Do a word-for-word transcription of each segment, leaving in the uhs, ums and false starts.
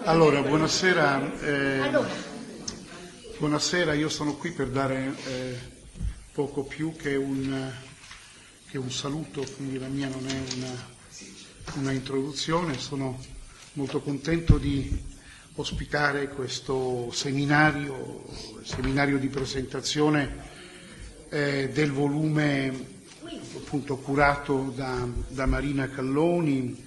Allora, buonasera. Eh, buonasera, io sono qui per dare eh, poco più che un, che un saluto, quindi la mia non è una, una introduzione. Sono molto contento di ospitare questo seminario, seminario di presentazione eh, del volume appunto curato da, da Marina Calloni,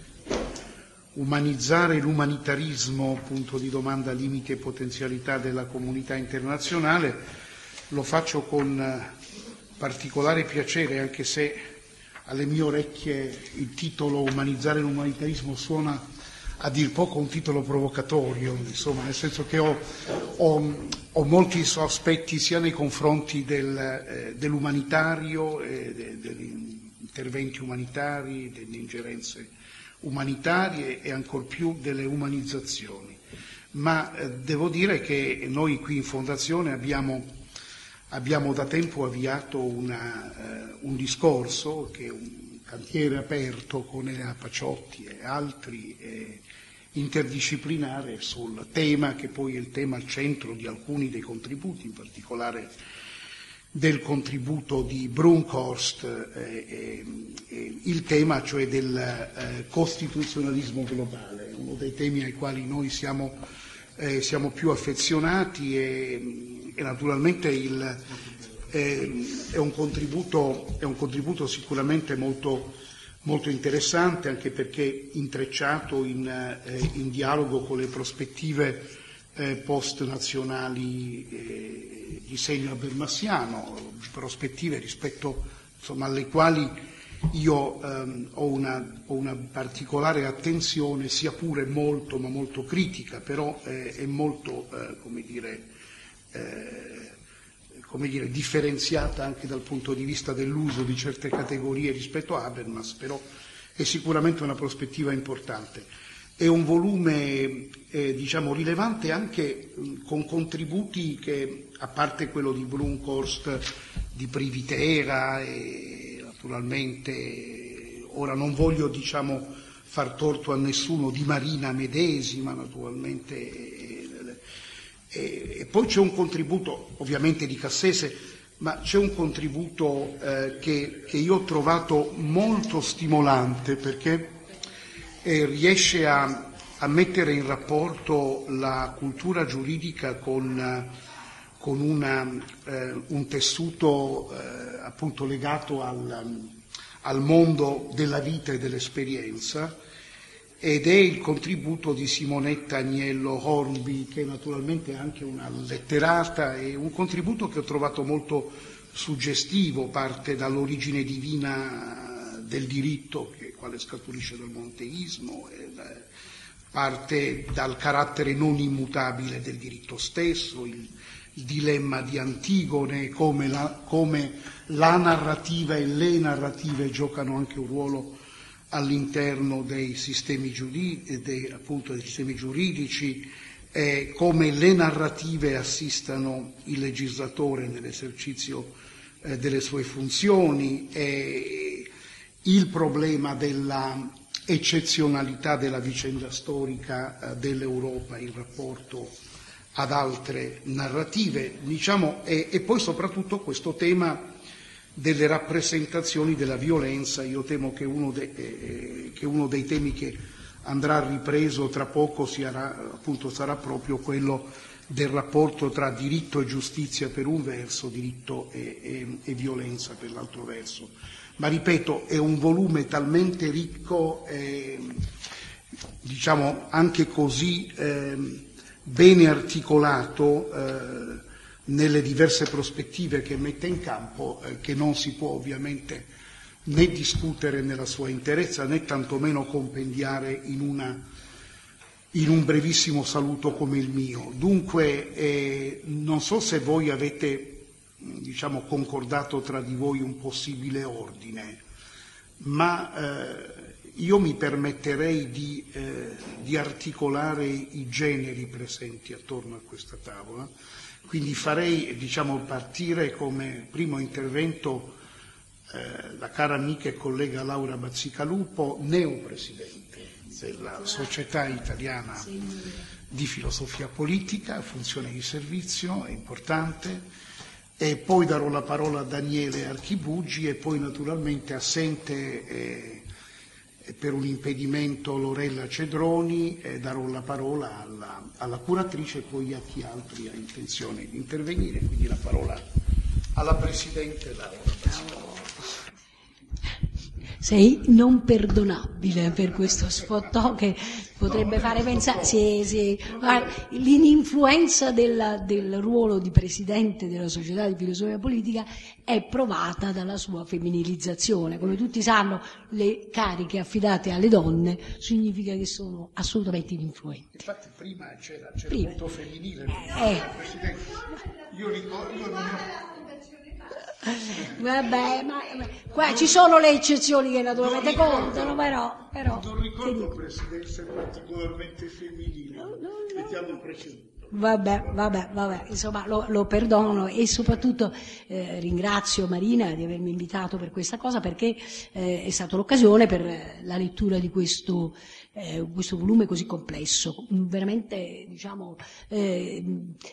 Umanizzare l'umanitarismo, punto di domanda, limiti e potenzialità della comunità internazionale. Lo faccio con particolare piacere, anche se alle mie orecchie il titolo Umanizzare l'umanitarismo suona a dir poco un titolo provocatorio, insomma, nel senso che ho, ho, ho molti sospetti sia nei confronti del, eh, dell'umanitario, eh, de, degli interventi umanitari, delle ingerenze umanitarie e ancor più delle umanizzazioni. Ma eh, devo dire che noi qui in Fondazione abbiamo, abbiamo da tempo avviato una, eh, un discorso che è un cantiere aperto con Elena Paciotti e altri, eh, interdisciplinare sul tema che poi è il tema al centro di alcuni dei contributi, in particolare del contributo di Bronkhorst, eh, eh, eh, il tema cioè del eh, costituzionalismo globale, uno dei temi ai quali noi siamo, eh, siamo più affezionati e, e naturalmente il, eh, è, un contributo, è un contributo sicuramente molto, molto interessante, anche perché intrecciato in, eh, in dialogo con le prospettive Eh, post-nazionali eh, di segno habermasiano, prospettive rispetto insomma, alle quali io ehm, ho, una, ho una particolare attenzione, sia pure molto, ma molto critica, però eh, è molto, eh, come dire, eh, come dire, differenziata anche dal punto di vista dell'uso di certe categorie rispetto a Habermas, però è sicuramente una prospettiva importante. È un volume eh, diciamo rilevante anche mh, con contributi che, a parte quello di Bronkhorst, di Privitera e naturalmente, ora non voglio diciamo far torto a nessuno, di Marina medesima naturalmente, e, e, e poi c'è un contributo ovviamente di Cassese, ma c'è un contributo eh, che, che io ho trovato molto stimolante, perché E riesce a, a mettere in rapporto la cultura giuridica con, con una, eh, un tessuto eh, appunto legato al, al mondo della vita e dell'esperienza, ed è il contributo di Simonetta Agnello Hornby, che naturalmente è anche una letterata, e un contributo che ho trovato molto suggestivo, parte dall'origine divina del diritto, che quale scaturisce dal monoteismo, e parte dal carattere non immutabile del diritto stesso, il, il dilemma di Antigone, come la, come la narrativa e le narrative giocano anche un ruolo all'interno dei sistemi, giudi, dei, appunto, dei sistemi giuridici, eh, come le narrative assistano il legislatore nell'esercizio eh, delle sue funzioni, e il problema della eccezionalità della vicenda storica eh, dell'Europa in rapporto ad altre narrative, diciamo, e, e poi soprattutto questo tema delle rappresentazioni della violenza. Io temo che uno, de, eh, che uno dei temi che andrà ripreso tra poco sarà, appunto, sarà proprio quello del rapporto tra diritto e giustizia per un verso, diritto e, e, e violenza per l'altro verso. Ma ripeto, è un volume talmente ricco, eh, diciamo anche così eh, bene articolato eh, nelle diverse prospettive che mette in campo, eh, che non si può ovviamente né discutere nella sua interezza, né tantomeno compendiare in, una, in un brevissimo saluto come il mio. Dunque, eh, non so se voi avete diciamo concordato tra di voi un possibile ordine, ma eh, io mi permetterei di, eh, di articolare i generi presenti attorno a questa tavola, quindi farei diciamo partire come primo intervento eh, la cara amica e collega Laura Bazzicalupo, neopresidente della Società Italiana di filosofia politica, funzione di servizio, è importante, e poi darò la parola a Daniele Archibugi e poi naturalmente assente eh, per un impedimento Lorella Cedroni, eh, darò la parola alla, alla curatrice e poi a chi altri ha intenzione di intervenire, quindi la parola alla Presidente Laura. Sei non perdonabile per questo sfottò che potrebbe fare pensare, sì, sì, l'ininfluenza della, del ruolo di Presidente della Società di Filosofia Politica è provata dalla sua femminilizzazione. Come tutti sanno, le cariche affidate alle donne significa che sono assolutamente ininfluenti. Infatti prima c'era, c'era prima. molto femminile, Eh. Presidente. Io ricordo, io non ho... Vabbè, ma, ma qua ci sono le eccezioni che naturalmente contano, però, però non ricordo presidenze particolarmente femminili. No, no, no. Che ti hanno preceduto. Vabbè, vabbè, vabbè, insomma lo, lo perdono e soprattutto eh, ringrazio Marina di avermi invitato per questa cosa, perché eh, è stata l'occasione per la lettura di questo, eh, questo volume così complesso, veramente diciamo eh,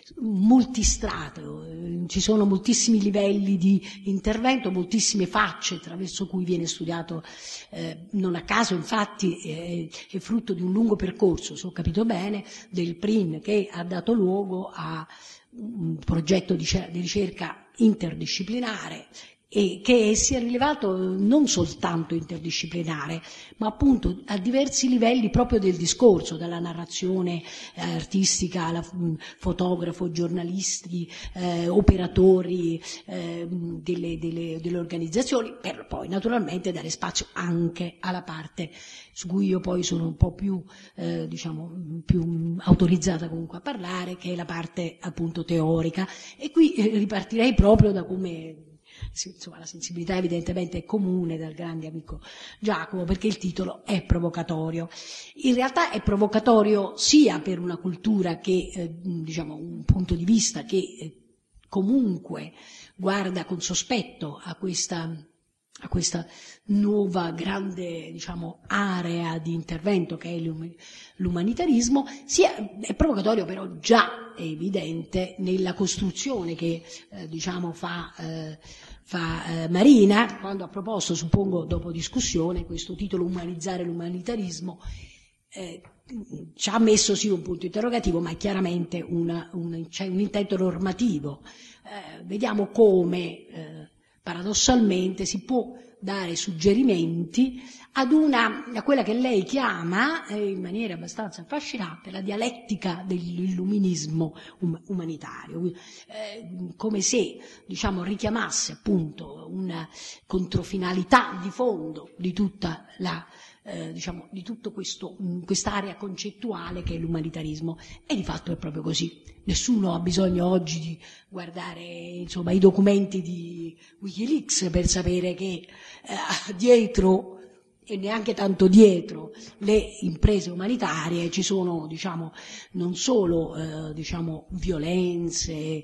multistrato, ci sono moltissimi livelli di intervento, moltissime facce attraverso cui viene studiato, eh, non a caso infatti eh, è frutto di un lungo percorso, se ho capito bene, del P R I N che ha dato luogo a un progetto di ricerca interdisciplinare e che si è rivelato non soltanto interdisciplinare, ma appunto a diversi livelli proprio del discorso, dalla narrazione eh, artistica alla mh, fotografo, giornalisti, eh, operatori eh, delle, delle, delle organizzazioni, per poi naturalmente dare spazio anche alla parte su cui io poi sono un po' più, eh, diciamo, più autorizzata comunque a parlare, che è la parte appunto teorica. E qui eh, ripartirei proprio da come... Insomma, la sensibilità evidentemente è comune dal grande amico Giacomo, perché il titolo è provocatorio. In realtà è provocatorio sia per una cultura che, eh, diciamo, un punto di vista che eh, comunque guarda con sospetto a questa, a questa nuova grande, diciamo, area di intervento che è l'umanitarismo, sia è provocatorio però già è evidente nella costruzione che eh, diciamo fa eh, fa eh, Marina, quando ha proposto, suppongo dopo discussione, questo titolo Umanizzare l'umanitarismo, eh, ci ha messo sì un punto interrogativo, ma è chiaramente una, una, c'è un intento normativo. Eh, vediamo come eh, paradossalmente si può dare suggerimenti ad una, a quella che lei chiama, eh, in maniera abbastanza affascinante, la dialettica dell'illuminismo um, umanitario, eh, come se, diciamo, richiamasse appunto una controfinalità di fondo di tutta la, eh, diciamo, di tutto questo, quest'area concettuale che è l'umanitarismo, e di fatto è proprio così. Nessuno ha bisogno oggi di guardare, insomma, i documenti di Wikileaks per sapere che eh, dietro, e neanche tanto dietro, le imprese umanitarie ci sono, diciamo, non solo eh, diciamo, violenze,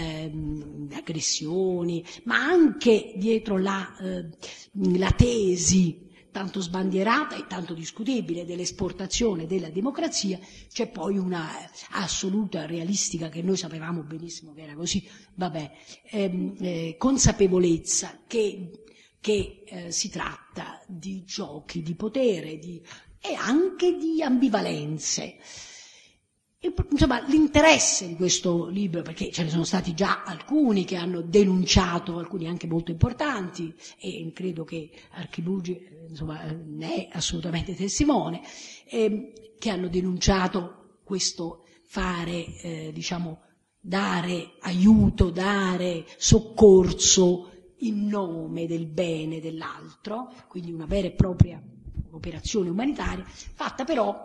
ehm, aggressioni, ma anche dietro la, eh, la tesi tanto sbandierata e tanto discutibile dell'esportazione della democrazia, c'è poi una assoluta realistica, che noi sapevamo benissimo che era così, vabbè, ehm, eh, consapevolezza che, che eh, si tratta di giochi di potere di, e anche di ambivalenze. E, insomma, l'interesse di questo libro, perché ce ne sono stati già alcuni che hanno denunciato, alcuni anche molto importanti, e credo che Archibugi, insomma, ne è assolutamente testimone, eh, che hanno denunciato questo fare, eh, diciamo, dare aiuto, dare soccorso in nome del bene dell'altro, quindi una vera e propria operazione umanitaria, fatta però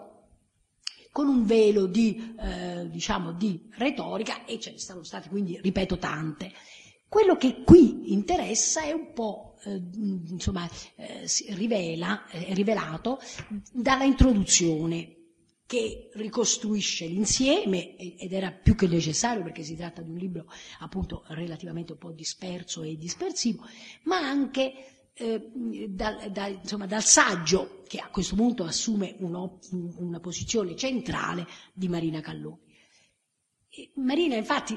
con un velo di, eh, diciamo, di retorica, e ce ne sono state quindi, ripeto, tante. Quello che qui interessa è un po', eh, insomma, eh, si rivela, è eh, rivelato dalla introduzione, che ricostruisce l'insieme, ed era più che necessario perché si tratta di un libro appunto relativamente un po' disperso e dispersivo, ma anche eh, dal, da, insomma, dal saggio, che a questo punto assume uno, una posizione centrale, di Marina Calloni. E Marina, infatti,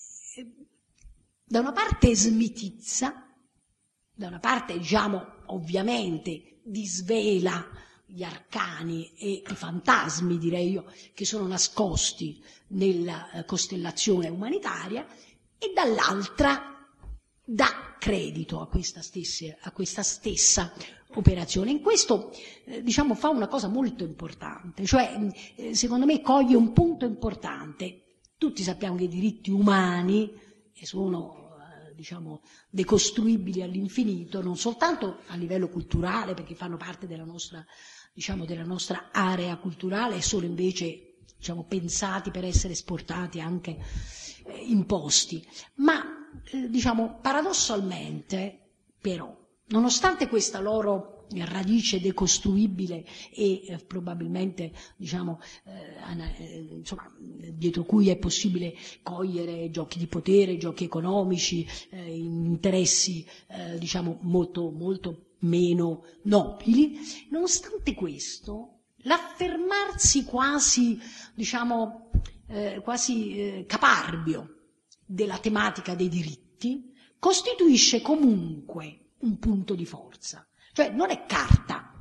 da una parte smitizza, da una parte, diciamo, ovviamente disvela gli arcani e i fantasmi, direi io, che sono nascosti nella costellazione umanitaria, e dall'altra dà credito a questa stessa, a questa stessa operazione. In questo, eh, diciamo, fa una cosa molto importante, cioè, eh, secondo me, coglie un punto importante. Tutti sappiamo che i diritti umani sono, diciamo, decostruibili all'infinito, non soltanto a livello culturale, perché fanno parte della nostra, diciamo, della nostra area culturale, e sono invece, diciamo, pensati per essere esportati, anche eh, imposti, ma eh, diciamo, paradossalmente, però, nonostante questa loro radice decostruibile e eh, probabilmente, diciamo, eh, ana, eh, insomma, dietro cui è possibile cogliere giochi di potere, giochi economici, eh, interessi, eh, diciamo, molto, molto meno nobili, nonostante questo, l'affermarsi quasi, diciamo, eh, quasi eh, caparbio della tematica dei diritti costituisce comunque un punto di forza. Cioè non è carta,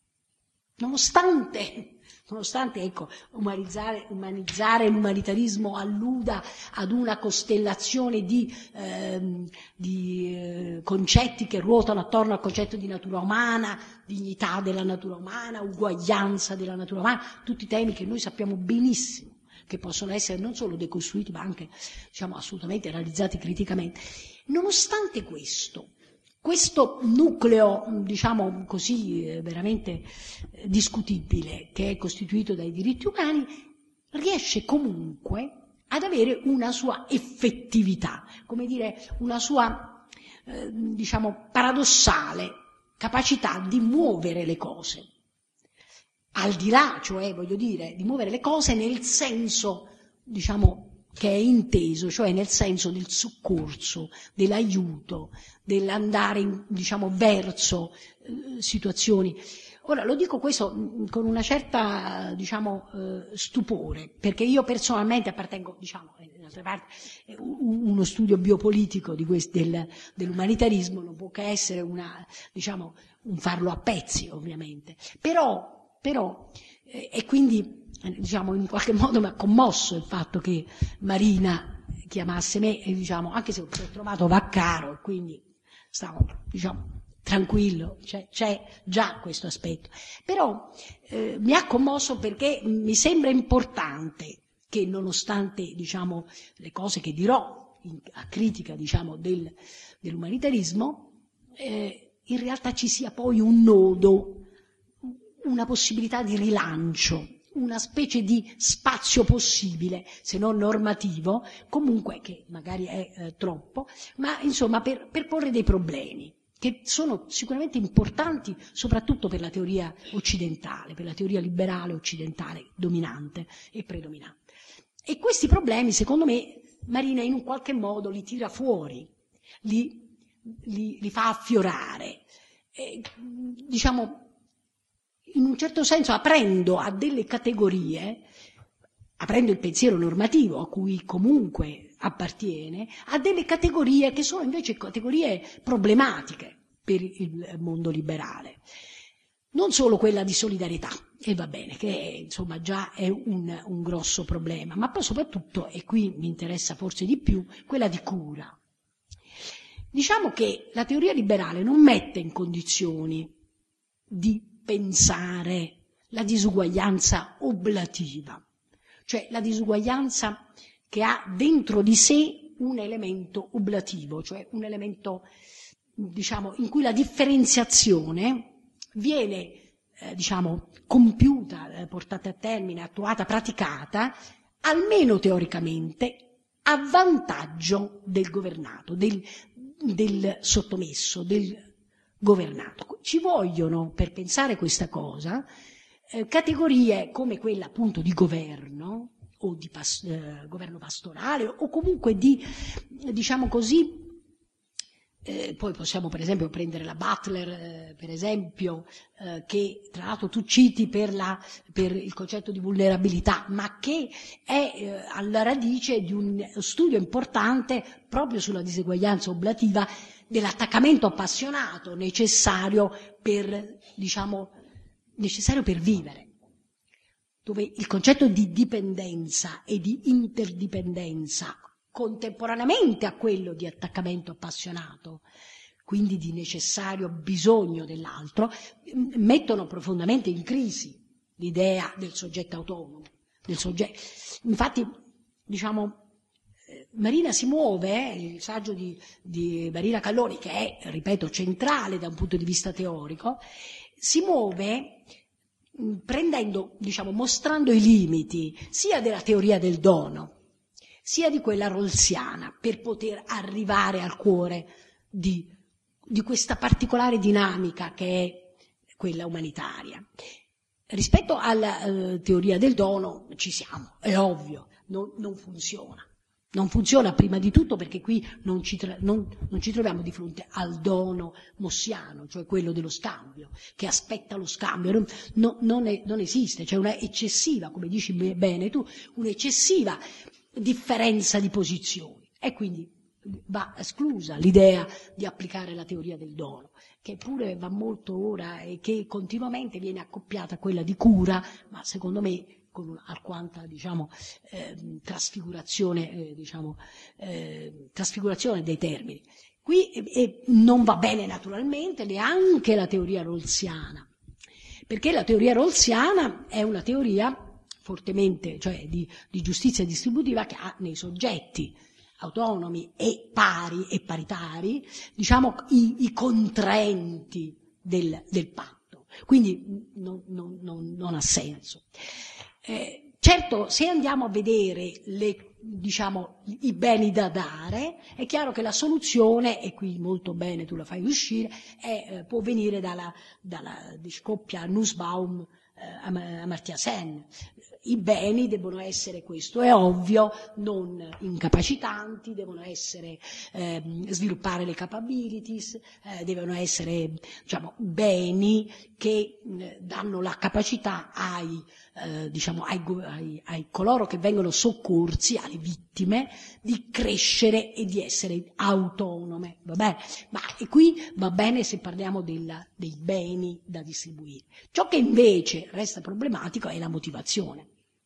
nonostante, nonostante ecco, umanizzare, umanizzare l'umanitarismo alluda ad una costellazione di, ehm, di eh, concetti che ruotano attorno al concetto di natura umana, dignità della natura umana, uguaglianza della natura umana, tutti temi che noi sappiamo benissimo che possono essere non solo decostruiti ma anche, diciamo, assolutamente analizzati criticamente. Nonostante questo, questo nucleo, diciamo così, veramente discutibile, che è costituito dai diritti umani, riesce comunque ad avere una sua effettività, come dire, una sua, eh, diciamo, paradossale capacità di muovere le cose. Al di là, cioè, voglio dire, di muovere le cose nel senso, diciamo, che è inteso, cioè nel senso del soccorso, dell'aiuto, dell'andare, diciamo, verso eh, situazioni. Ora, lo dico questo mh, con una certa, diciamo, eh, stupore, perché io personalmente appartengo, diciamo, in altre parti, eh, uno studio biopolitico di quest- del, dell'umanitarismo non può che essere una, diciamo, un farlo a pezzi, ovviamente. Però, però, eh, e quindi, diciamo, in qualche modo mi ha commosso il fatto che Marina chiamasse me, e, diciamo, anche se ho trovato Vaccaro, e quindi stavo, diciamo, tranquillo, c'è, c'è già questo aspetto. Però eh, mi ha commosso perché mi sembra importante che, nonostante, diciamo, le cose che dirò in, a critica, diciamo, del, dell'umanitarismo, eh, in realtà ci sia poi un nodo, una possibilità di rilancio, una specie di spazio possibile, se non normativo, comunque che magari è eh, troppo, ma insomma per, per porre dei problemi che sono sicuramente importanti soprattutto per la teoria occidentale, per la teoria liberale occidentale dominante e predominante. E questi problemi, secondo me, Marina in un qualche modo li tira fuori, li, li, li fa affiorare, e, diciamo, in un certo senso aprendo a delle categorie, aprendo il pensiero normativo a cui comunque appartiene, a delle categorie che sono invece categorie problematiche per il mondo liberale. Non solo quella di solidarietà, e va bene, che è, insomma, già è un, un grosso problema, ma poi soprattutto, e qui mi interessa forse di più, quella di cura. Diciamo che la teoria liberale non mette in condizioni di pensare la disuguaglianza oblativa, cioè la disuguaglianza che ha dentro di sé un elemento oblativo, cioè un elemento, diciamo, in cui la differenziazione viene, eh, diciamo, compiuta, eh, portata a termine, attuata, praticata, almeno teoricamente, a vantaggio del governato, del, del sottomesso, del governato. Ci vogliono, per pensare questa cosa, eh, categorie come quella appunto di governo, o di pas- eh, governo pastorale, o comunque di, diciamo così, Eh, poi possiamo per esempio prendere la Butler, eh, per esempio, eh, che tra l'altro tu citi per, la, per il concetto di vulnerabilità, ma che è eh, alla radice di un studio importante proprio sulla diseguaglianza oblativa dell'attaccamento appassionato necessario per, diciamo, necessario per vivere, dove il concetto di dipendenza e di interdipendenza contemporaneamente a quello di attaccamento appassionato, quindi di necessario bisogno dell'altro, mettono profondamente in crisi l'idea del soggetto autonomo. Del soggetto. Infatti, diciamo, Marina si muove, eh, il saggio di, di Marina Calloni, che è, ripeto, centrale da un punto di vista teorico, si muove mh, prendendo, diciamo, mostrando i limiti sia della teoria del dono, sia di quella rawlsiana, per poter arrivare al cuore di, di questa particolare dinamica che è quella umanitaria. Rispetto alla eh, teoria del dono ci siamo, è ovvio, non, non funziona. Non funziona prima di tutto perché qui non ci, tra- non, non ci troviamo di fronte al dono mossiano, cioè quello dello scambio, che aspetta lo scambio. Non, no, non, è, non esiste, c'è una eccessiva, come dici bene tu, un'eccessiva differenza di posizioni e quindi va esclusa l'idea di applicare la teoria del dono, che pure va molto ora e che continuamente viene accoppiata a quella di cura, ma secondo me con un'alquanta, diciamo, eh, trasfigurazione, eh, diciamo, eh, trasfigurazione dei termini. Qui eh, eh, non va bene naturalmente neanche la teoria rawlsiana, perché la teoria rawlsiana è una teoria fortemente, cioè di, di giustizia distributiva, che ha nei soggetti autonomi e pari e paritari, diciamo, i, i contraenti del, del patto. Quindi non, non, non, non ha senso. Eh, certo, se andiamo a vedere le, diciamo, i beni da dare, è chiaro che la soluzione, e qui molto bene tu la fai uscire, è, eh, può venire dalla, dalla di scoppia Nussbaum eh, Amartya Sen. I beni devono essere, questo è ovvio, non incapacitanti, devono essere eh, sviluppare le capabilities, eh, devono essere, diciamo, beni che eh, danno la capacità ai, eh, diciamo, ai, ai, ai coloro che vengono soccorsi, alle vittime, di crescere e di essere autonome. Va bene? Ma e qui va bene se parliamo della, dei beni da distribuire. Ciò che invece resta problematico è la motivazione.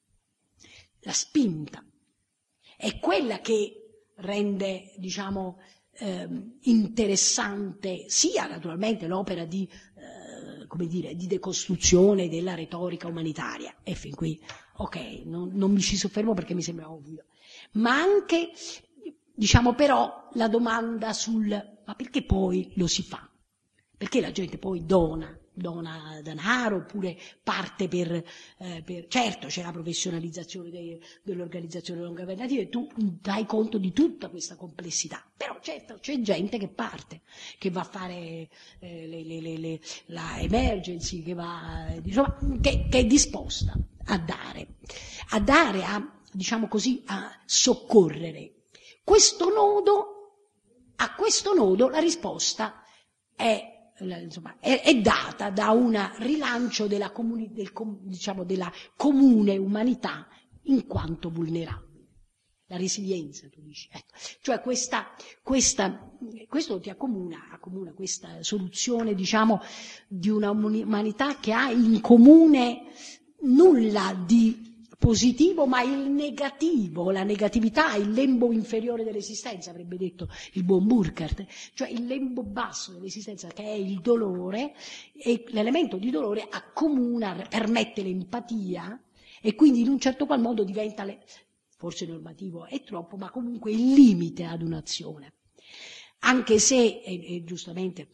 La spinta è quella che rende, diciamo, eh, interessante sia naturalmente l'opera di, eh, come dire, di decostruzione della retorica umanitaria, e fin qui, ok, non, non mi ci soffermo perché mi sembra ovvio, ma anche, diciamo, però la domanda sul ma perché poi lo si fa? Perché la gente poi dona? dona denaro oppure parte per, eh, per certo c'è la professionalizzazione dei, delle organizzazioni non governative, tu dai conto di tutta questa complessità, però certo c'è gente che parte, che va a fare eh, le, le, le, le, la emergency, che va, diciamo, che, che è disposta a dare, a dare, a, diciamo così, a soccorrere. Questo nodo, a questo nodo la risposta è Insomma, è, è data da un rilancio della, comuni, del, diciamo, della comune umanità in quanto vulnerabile. La resilienza, tu dici. Ecco. Cioè questa, questa, questo ti accomuna, accomuna questa soluzione, diciamo, di una umanità che ha in comune nulla di positivo, ma il negativo, la negatività, il lembo inferiore dell'esistenza, avrebbe detto il buon Burkhardt, cioè il lembo basso dell'esistenza, che è il dolore, e l'elemento di dolore accomuna, permette l'empatia, e quindi in un certo qual modo diventa, le, forse normativo è troppo, ma comunque il limite ad un'azione. Anche se, e, e giustamente,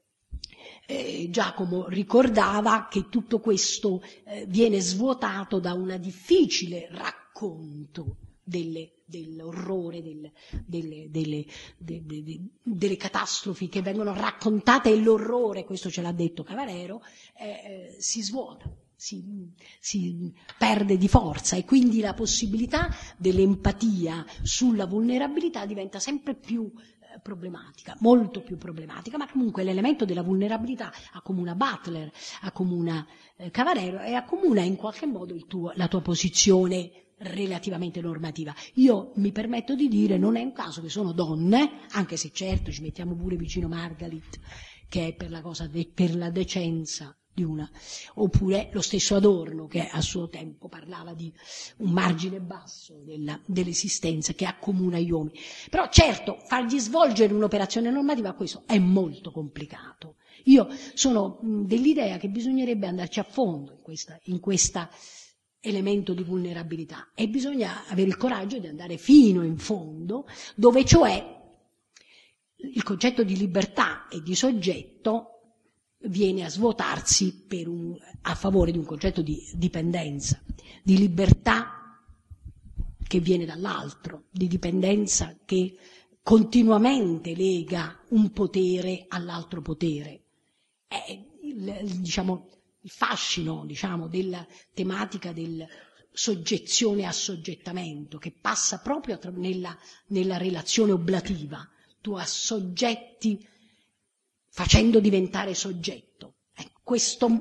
Eh, Giacomo ricordava che tutto questo eh, viene svuotato da un difficile racconto delle, dell'orrore, del, delle, delle, de, de, de, delle catastrofi che vengono raccontate, e l'orrore, questo ce l'ha detto Cavarero, eh, eh, si svuota, si, si perde di forza, e quindi la possibilità dell'empatia sulla vulnerabilità diventa sempre più problematica, molto più problematica, ma comunque l'elemento della vulnerabilità accomuna Butler, accomuna eh, Cavarero e accomuna in qualche modo il tuo, la tua posizione relativamente normativa. Io mi permetto di dire, non è un caso che sono donne, anche se certo ci mettiamo pure vicino Margalit, che è per la cosa de, per la decenza di una, oppure lo stesso Adorno, che a suo tempo parlava di un margine basso della, dell'esistenza che accomuna gli uomini. Però certo, fargli svolgere un'operazione normativa, questo è molto complicato. Io sono dell'idea che bisognerebbe andarci a fondo in questa, in questa elemento di vulnerabilità, e bisogna avere il coraggio di andare fino in fondo, dove cioè il concetto di libertà e di soggetto viene a svuotarsi per un, a favore di un concetto di dipendenza, di libertà che viene dall'altro, di dipendenza che continuamente lega un potere all'altro potere. È il, diciamo, il fascino, diciamo, della tematica del soggezione-assoggettamento, che passa proprio nella, nella relazione oblativa. Tu assoggetti facendo diventare soggetto. Eh, questo...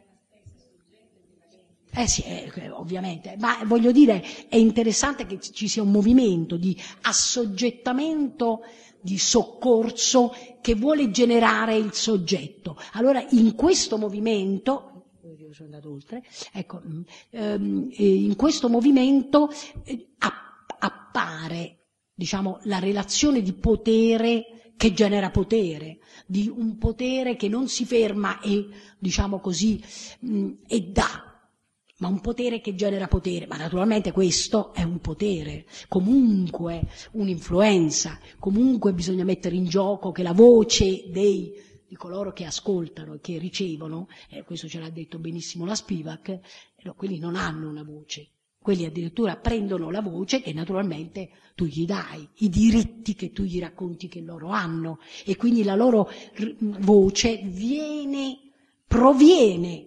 Eh sì, eh, ovviamente, ma voglio dire, è interessante che ci sia un movimento di assoggettamento, di soccorso, che vuole generare il soggetto. Allora, in questo movimento, sono andato oltre, ecco, ehm, in questo movimento eh, appare, diciamo, la relazione di potere che genera potere, di un potere che non si ferma e, diciamo così, mh, e dà, ma un potere che genera potere. Ma naturalmente questo è un potere, comunque un'influenza, comunque bisogna mettere in gioco che la voce dei, di coloro che ascoltano e che ricevono, eh, questo ce l'ha detto benissimo la Spivak, eh, no, quelli non hanno una voce. Quelli addirittura prendono la voce che naturalmente tu gli dai, i diritti che tu gli racconti che loro hanno, e quindi la loro voce viene, proviene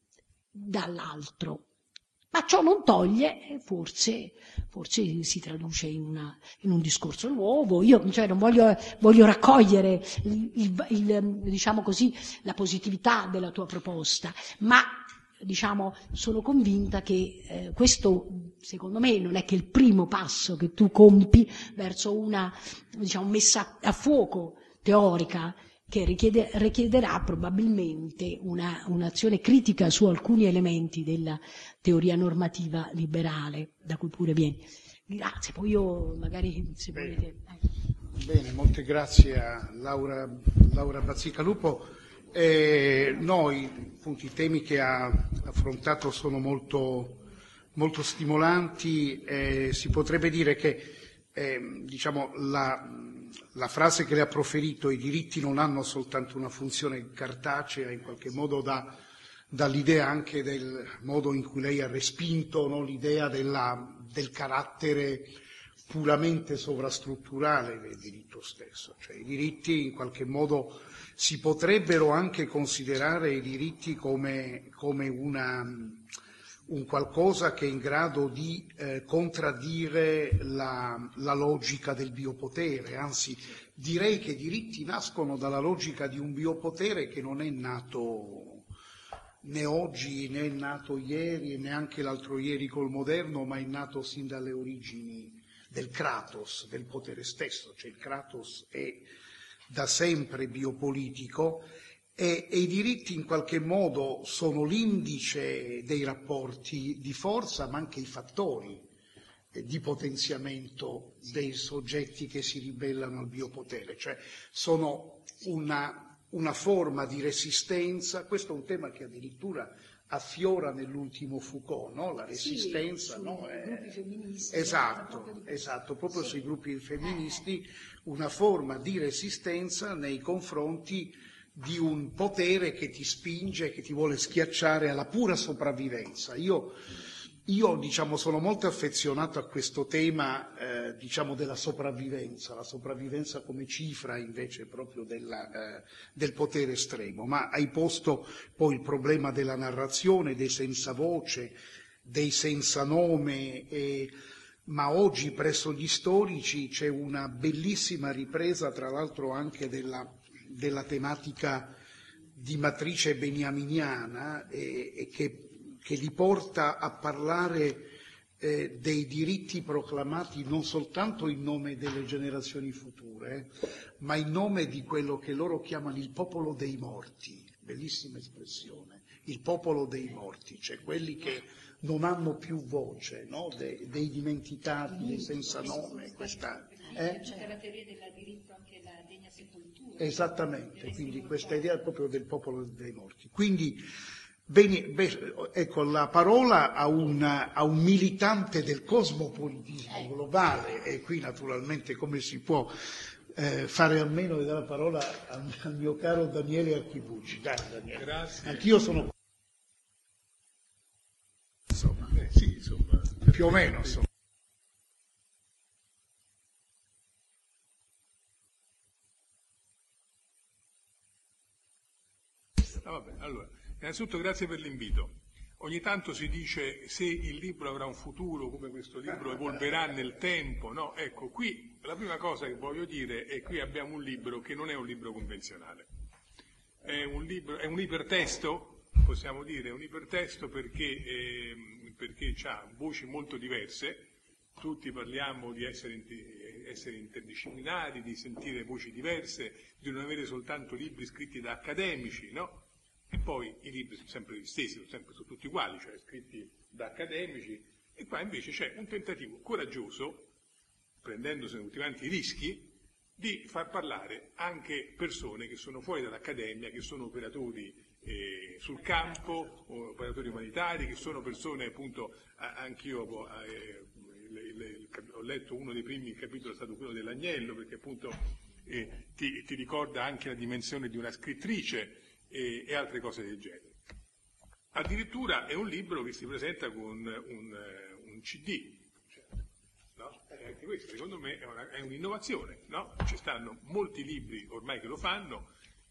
dall'altro. Ma ciò non toglie, forse, forse si traduce in, una, in un discorso nuovo. Io cioè, non voglio, voglio raccogliere il, il, il, diciamo così, la positività della tua proposta, ma diciamo, sono convinta che eh, questo, secondo me, non è che il primo passo che tu compi verso una, diciamo, messa a fuoco teorica che richiede, richiederà probabilmente una, un'azione critica su alcuni elementi della teoria normativa liberale, da cui pure vieni. Grazie, poi io magari se Bene. volete... Eh. Bene, molte grazie a Laura, Laura Bazzicalupo. Eh, noi, appunto, i temi che ha affrontato sono molto, molto stimolanti. Eh, si potrebbe dire che eh, diciamo, la, la frase che lei ha proferito, i diritti non hanno soltanto una funzione cartacea, in qualche modo dà, dà l'idea anche del modo in cui lei ha respinto, no, l'idea della, del carattere puramente sovrastrutturale del diritto stesso. Cioè, i diritti in qualche modo si potrebbero anche considerare i diritti come, come una, un qualcosa che è in grado di eh, contraddire la, la logica del biopotere, anzi direi che i diritti nascono dalla logica di un biopotere che non è nato né oggi né è nato ieri e neanche l'altro ieri col moderno, ma è nato sin dalle origini del kratos, del potere stesso. Cioè il kratos è da sempre biopolitico e, e i diritti in qualche modo sono l'indice dei rapporti di forza, ma anche i fattori eh, di potenziamento dei soggetti che si ribellano al biopotere, cioè sono una, una forma di resistenza. Questo è un tema che addirittura affiora nell'ultimo Foucault, no? La resistenza, sì, no? È... gruppi femministi, esatto, esatto, proprio sì. Sui gruppi femministi, una forma di resistenza nei confronti di un potere che ti spinge, che ti vuole schiacciare alla pura sopravvivenza. Io, io diciamo, sono molto affezionato a questo tema, eh, diciamo, della sopravvivenza, la sopravvivenza come cifra invece proprio della, eh, del potere estremo, ma hai posto poi il problema della narrazione, dei senza voce, dei senza nome, e ma oggi presso gli storici c'è una bellissima ripresa, tra l'altro anche della, della tematica di matrice beniaminiana, e, e che, che li porta a parlare eh, dei diritti proclamati non soltanto in nome delle generazioni future, ma in nome di quello che loro chiamano il popolo dei morti. Bellissima espressione, il popolo dei morti, cioè quelli che non hanno più voce, no? De, dei dimenticati, dei senza nome. Questa, eh? C'è la teoria del diritto anche alla degna sepoltura. Esattamente, quindi questa idea proprio del popolo dei morti. Quindi, bene, beh, ecco, la parola a un, a un militante del cosmopolitismo globale, e qui naturalmente come si può Eh, fare a meno di dare la parola al, al mio caro Daniele Archibucci. Dai, Daniele. Grazie. Anch'io sono insomma, eh, sì, insomma, più o meno insomma. Ah, vabbè, allora, innanzitutto grazie per l'invito. Ogni tanto si dice se il libro avrà un futuro, come questo libro evolverà nel tempo, no? Ecco, qui la prima cosa che voglio dire è che qui abbiamo un libro che non è un libro convenzionale. È un libro, è un ipertesto, possiamo dire, è un ipertesto perché, eh, perché ha voci molto diverse. Tutti parliamo di essere, essere interdisciplinari, di sentire voci diverse, di non avere soltanto libri scritti da accademici, no? E poi i libri sono sempre gli stessi, sono sempre sono tutti uguali, cioè scritti da accademici, e qua invece c'è un tentativo coraggioso, prendendosene tutti quanti i rischi, di far parlare anche persone che sono fuori dall'accademia, che sono operatori eh, sul campo, operatori umanitari, che sono persone appunto, anch'io eh, le, le, ho letto uno dei primi capitoli, è stato quello dell'Agnello, perché appunto eh, ti, ti ricorda anche la dimensione di una scrittrice, E, e altre cose del genere. Addirittura è un libro che si presenta con un, un C D, cioè, no? E anche questo secondo me è, una, è un'innovazione, no? Ci stanno molti libri ormai che lo fanno,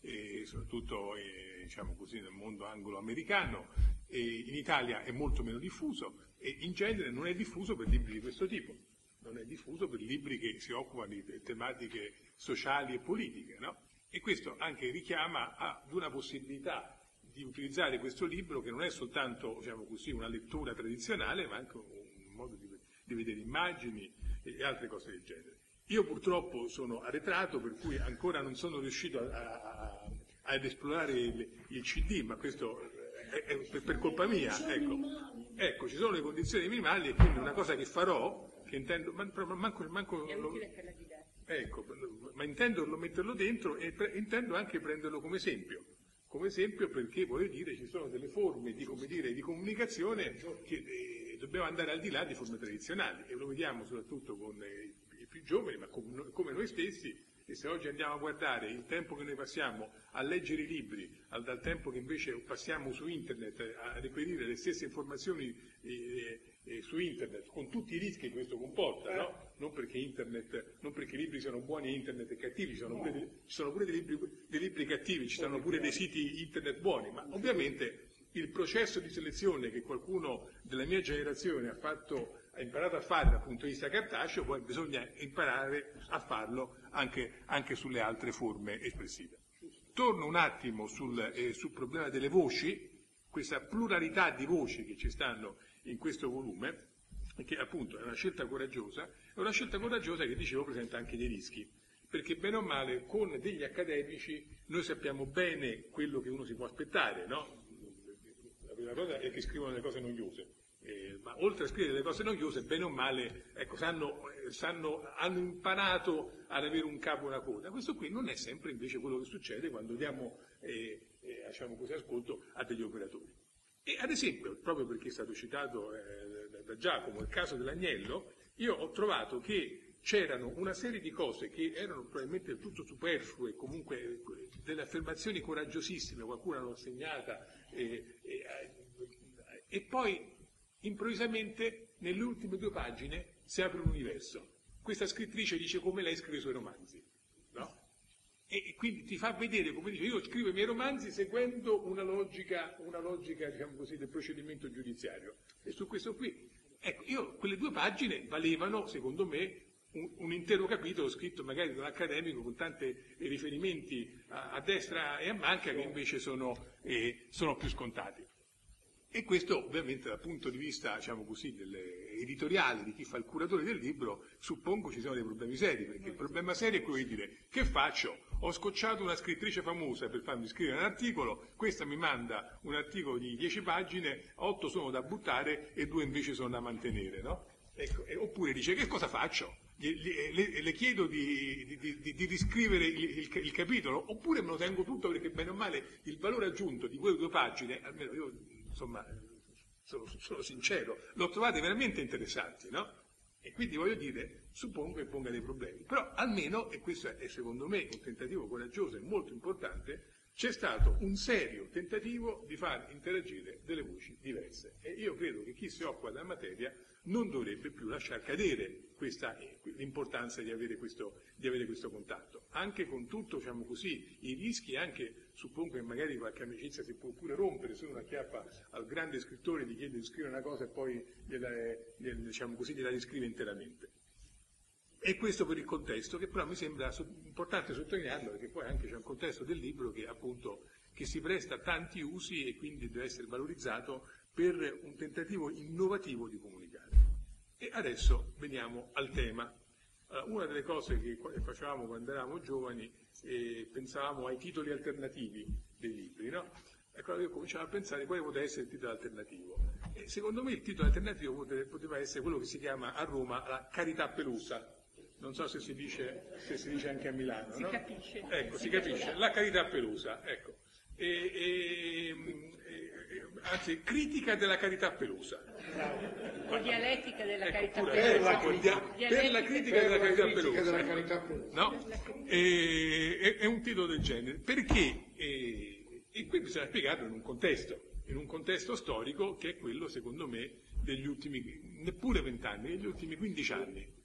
e soprattutto eh, diciamo così, nel mondo anglo-americano, e in Italia è molto meno diffuso, e in genere non è diffuso per libri di questo tipo, non è diffuso per libri che si occupano di tematiche sociali e politiche, no? E questo anche richiama ad una possibilità di utilizzare questo libro che non è soltanto, diciamo così, una lettura tradizionale, ma anche un modo di, di vedere immagini e altre cose del genere. Io purtroppo sono arretrato, per cui ancora non sono riuscito a, a, ad esplorare il, il C D, ma questo è, è per, per colpa mia. Ecco. ecco, ci sono le condizioni minimali, e quindi una cosa che farò, che intendo, ma, ma manco, manco è lo, utile per la didattica. Ecco, ma intendo metterlo dentro e pre- intendo anche prenderlo come esempio, come esempio perché, voglio dire, ci sono delle forme di, come dire, di comunicazione che eh, dobbiamo andare al di là di forme tradizionali, e lo vediamo soprattutto con eh, i più giovani, ma com- no- come noi stessi. E se oggi andiamo a guardare il tempo che noi passiamo a leggere i libri, al, dal tempo che invece passiamo su internet a reperire le stesse informazioni eh, eh, su internet, con tutti i rischi che questo comporta, no? Non perché internet, non perché i libri siano buoni e internet è cattivi, ci sono pure, dei, ci sono pure dei, libri, dei libri cattivi, ci sono pure dei siti internet buoni, ma ovviamente il processo di selezione che qualcuno della mia generazione ha fatto, ha imparato a fare dal punto di vista cartaceo, poi bisogna imparare a farlo anche, anche sulle altre forme espressive. Torno un attimo sul, eh, sul problema delle voci, questa pluralità di voci che ci stanno in questo volume, che appunto è una scelta coraggiosa, è una scelta coraggiosa che, dicevo, presenta anche dei rischi, perché bene o male con degli accademici noi sappiamo bene quello che uno si può aspettare, no? La prima cosa è che scrivono delle cose noiose. Eh, ma oltre a scrivere delle cose noiose, bene o male, ecco, sanno, sanno, hanno imparato ad avere un capo e una coda. Questo qui non è sempre invece quello che succede quando diamo eh, eh, diciamo così, ascolto a degli operatori. E ad esempio, proprio perché è stato citato eh, da Giacomo il caso dell'Agnello, io ho trovato che c'erano una serie di cose che erano probabilmente del tutto superflue, comunque delle affermazioni coraggiosissime, qualcuno l'ha segnata, eh, eh, e poi improvvisamente nelle ultime due pagine si apre un universo. Questa scrittrice dice come lei scrive i suoi romanzi, no? E quindi ti fa vedere, come dice, io scrivo i miei romanzi seguendo una logica, una logica, diciamo così, del procedimento giudiziario. E su questo qui Ecco, io, quelle due pagine valevano, secondo me, un, un intero capitolo scritto magari da un accademico con tanti riferimenti a, a destra e a manca che invece sono, eh, sono più scontati. E questo ovviamente dal punto di vista, diciamo così, editoriale di chi fa il curatore del libro, suppongo ci siano dei problemi seri, perché il problema serio è quello di dire: che faccio? Ho scocciato una scrittrice famosa per farmi scrivere un articolo, questa mi manda un articolo di dieci pagine, otto sono da buttare e due invece sono da mantenere, no? Ecco, e, oppure dice: che cosa faccio? Le, le, le chiedo di, di, di, di riscrivere il, il, il capitolo, oppure me lo tengo tutto, perché bene o male il valore aggiunto di quelle due pagine, almeno io insomma sono, sono sincero, l'ho trovate veramente interessanti, no? E quindi voglio dire, suppongo che ponga dei problemi. Però almeno, e questo è secondo me un tentativo coraggioso e molto importante, c'è stato un serio tentativo di far interagire delle voci diverse. E io credo che chi si occupa della materia non dovrebbe più lasciar cadere questa, l'importanza di avere, questo, di avere questo contatto, anche con tutto, diciamo così, i rischi, anche suppongo che magari qualche amicizia si può pure rompere se uno acchiappa al grande scrittore, gli chiede di scrivere una cosa e poi gliela, diciamo così, gliela riscrive interamente. E questo per il contesto, che però mi sembra importante sottolinearlo, perché poi anche c'è un contesto del libro che appunto che si presta a tanti usi e quindi deve essere valorizzato per un tentativo innovativo di comunicare. E adesso veniamo al tema. Allora, una delle cose che facevamo quando eravamo giovani, eh, pensavamo ai titoli alternativi dei libri, no? Ecco, io cominciavo a pensare quale poteva essere il titolo alternativo. E secondo me il titolo alternativo poteva essere quello che si chiama a Roma la carità pelosa. Non so se si dice, se si dice anche a Milano, si no? capisce. Ecco, si capisce. La carità pelosa, ecco. E, e, e, anzi, critica della carità pelosa. O dialettica della ecco, carità pure, pelosa. ecco, dia, per la critica per della la carità critica pelosa. della carità pelosa. No? E, è, è un titolo del genere. Perché? E, e qui bisogna spiegarlo in un contesto, in un contesto storico che è quello, secondo me, degli ultimi, neppure vent'anni, degli ultimi quindici anni.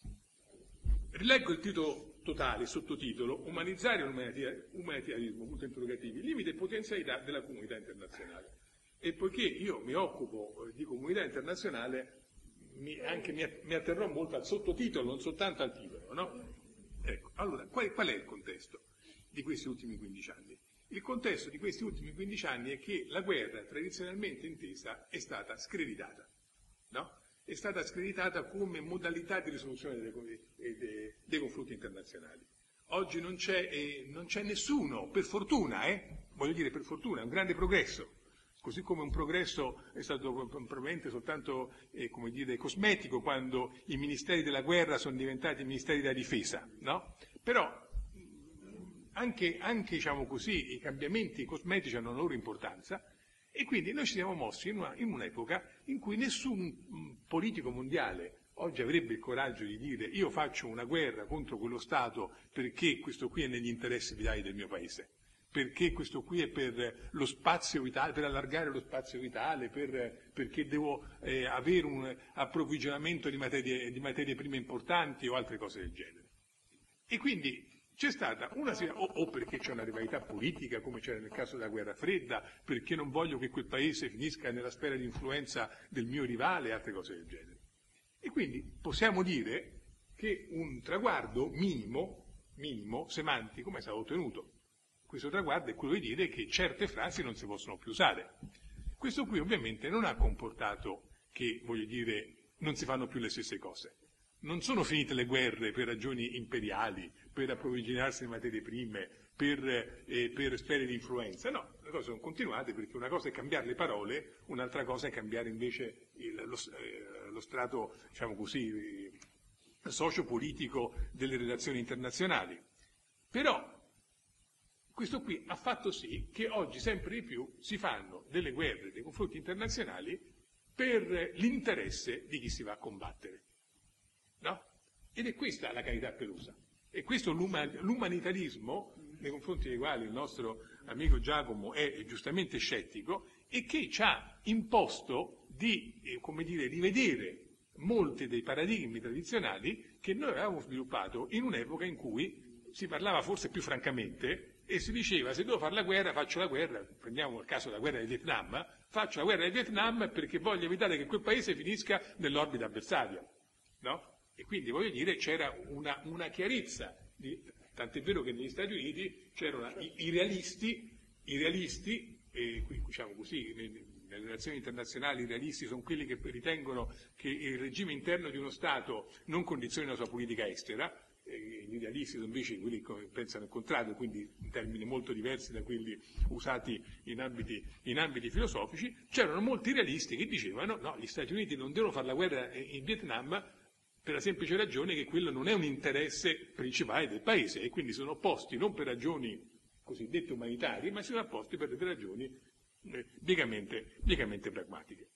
Rileggo il titolo totale, il sottotitolo: Umanizzare l'umanitarismo, punto interrogativi, limiti e potenzialità della comunità internazionale. E poiché io mi occupo di comunità internazionale, mi, anche mi, mi atterrò molto al sottotitolo, non soltanto al titolo, no? Ecco, allora, qual, qual è il contesto di questi ultimi quindici anni? Il contesto di questi ultimi quindici anni è che la guerra, tradizionalmente intesa, è stata screditata, no? È stata screditata come modalità di risoluzione dei, dei, dei conflitti internazionali. Oggi non c'è, eh, non c'è nessuno, per fortuna, eh, voglio dire per fortuna, è un grande progresso, così come un progresso è stato probabilmente soltanto eh, come dire, cosmetico quando i ministeri della guerra sono diventati ministeri della difesa, no? Però anche, anche diciamo così, i cambiamenti cosmetici hanno la loro importanza. E quindi noi ci siamo mossi in, una, in un'epoca in cui nessun politico mondiale oggi avrebbe il coraggio di dire: io faccio una guerra contro quello Stato perché questo qui è negli interessi vitali del mio paese, perché questo qui è per lo spazio vitale, per allargare lo spazio vitale, per, perché devo eh, avere un approvvigionamento di materie, di materie prime importanti o altre cose del genere. E quindi c'è stata una o, o perché c'è una rivalità politica, come c'era nel caso della guerra fredda, perché non voglio che quel paese finisca nella sfera di influenza del mio rivale e altre cose del genere. E quindi possiamo dire che un traguardo minimo, minimo, semantico, ma è stato ottenuto. Questo traguardo è quello di dire che certe frasi non si possono più usare. Questo qui ovviamente non ha comportato che, voglio dire, non si fanno più le stesse cose. Non sono finite le guerre per ragioni imperiali, per approvvigionarsi di materie prime, per, eh, per sfere di influenza. No, le cose sono continuate perché una cosa è cambiare le parole, un'altra cosa è cambiare invece il, lo, eh, lo strato, diciamo così, eh, socio-politico delle relazioni internazionali. Però questo qui ha fatto sì che oggi sempre di più si fanno delle guerre, dei conflitti internazionali per l'interesse di chi si va a combattere. No? Ed è questa la carità pelosa. E questo l'umanitarismo, nei confronti dei quali il nostro amico Giacomo è giustamente scettico, e che ci ha imposto di, eh, come dire, rivedere molti dei paradigmi tradizionali che noi avevamo sviluppato in un'epoca in cui si parlava forse più francamente e si diceva se devo fare la guerra faccio la guerra, prendiamo il caso della guerra del Vietnam, faccio la guerra del Vietnam perché voglio evitare che quel paese finisca nell'orbita avversaria, no? E quindi voglio dire c'era una, una chiarezza, di, tant'è vero che negli Stati Uniti c'erano i, i realisti, i realisti, e qui diciamo così, nelle relazioni internazionali i realisti sono quelli che ritengono che il regime interno di uno Stato non condizioni la sua politica estera, gli idealisti sono invece quelli che pensano il contrario, quindi in termini molto diversi da quelli usati in ambiti, in ambiti filosofici. C'erano molti realisti che dicevano no, gli Stati Uniti non devono fare la guerra in Vietnam per la semplice ragione che quello non è un interesse principale del paese e quindi sono opposti non per ragioni cosiddette umanitarie, ma sono opposti per delle ragioni eh, biecamente, biecamente pragmatiche.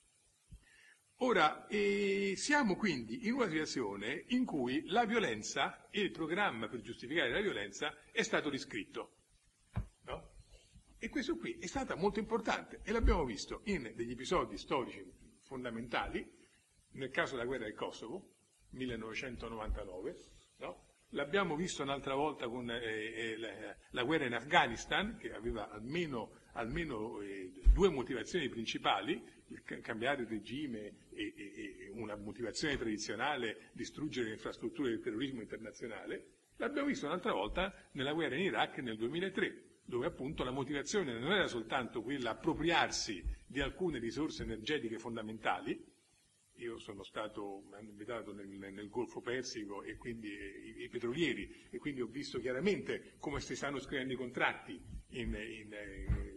Ora, eh, siamo quindi in una situazione in cui la violenza e il programma per giustificare la violenza è stato riscritto, no? E questo qui è stato molto importante e l'abbiamo visto in degli episodi storici fondamentali, nel caso della guerra del Kosovo, millenovecentonovantanove, no? L'abbiamo visto un'altra volta con eh, eh, la, la guerra in Afghanistan, che aveva almeno, almeno eh, due motivazioni principali, il cambiare il regime e, e, e una motivazione tradizionale, distruggere le infrastrutture del terrorismo internazionale. L'abbiamo visto un'altra volta nella guerra in Iraq nel duemilatré, dove appunto la motivazione non era soltanto quella appropriarsi di alcune risorse energetiche fondamentali. Io sono stato mi hanno invitato nel, nel Golfo Persico e quindi eh, i, i petrolieri e quindi ho visto chiaramente come si stanno scrivendo i contratti in, in, eh,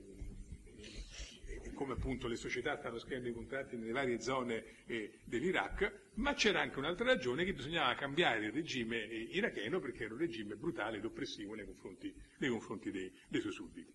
come appunto le società stanno scrivendo i contratti nelle varie zone eh, dell'Iraq, ma c'era anche un'altra ragione, che bisognava cambiare il regime eh, iracheno perché era un regime brutale ed oppressivo nei confronti, nei confronti dei, dei suoi sudditi.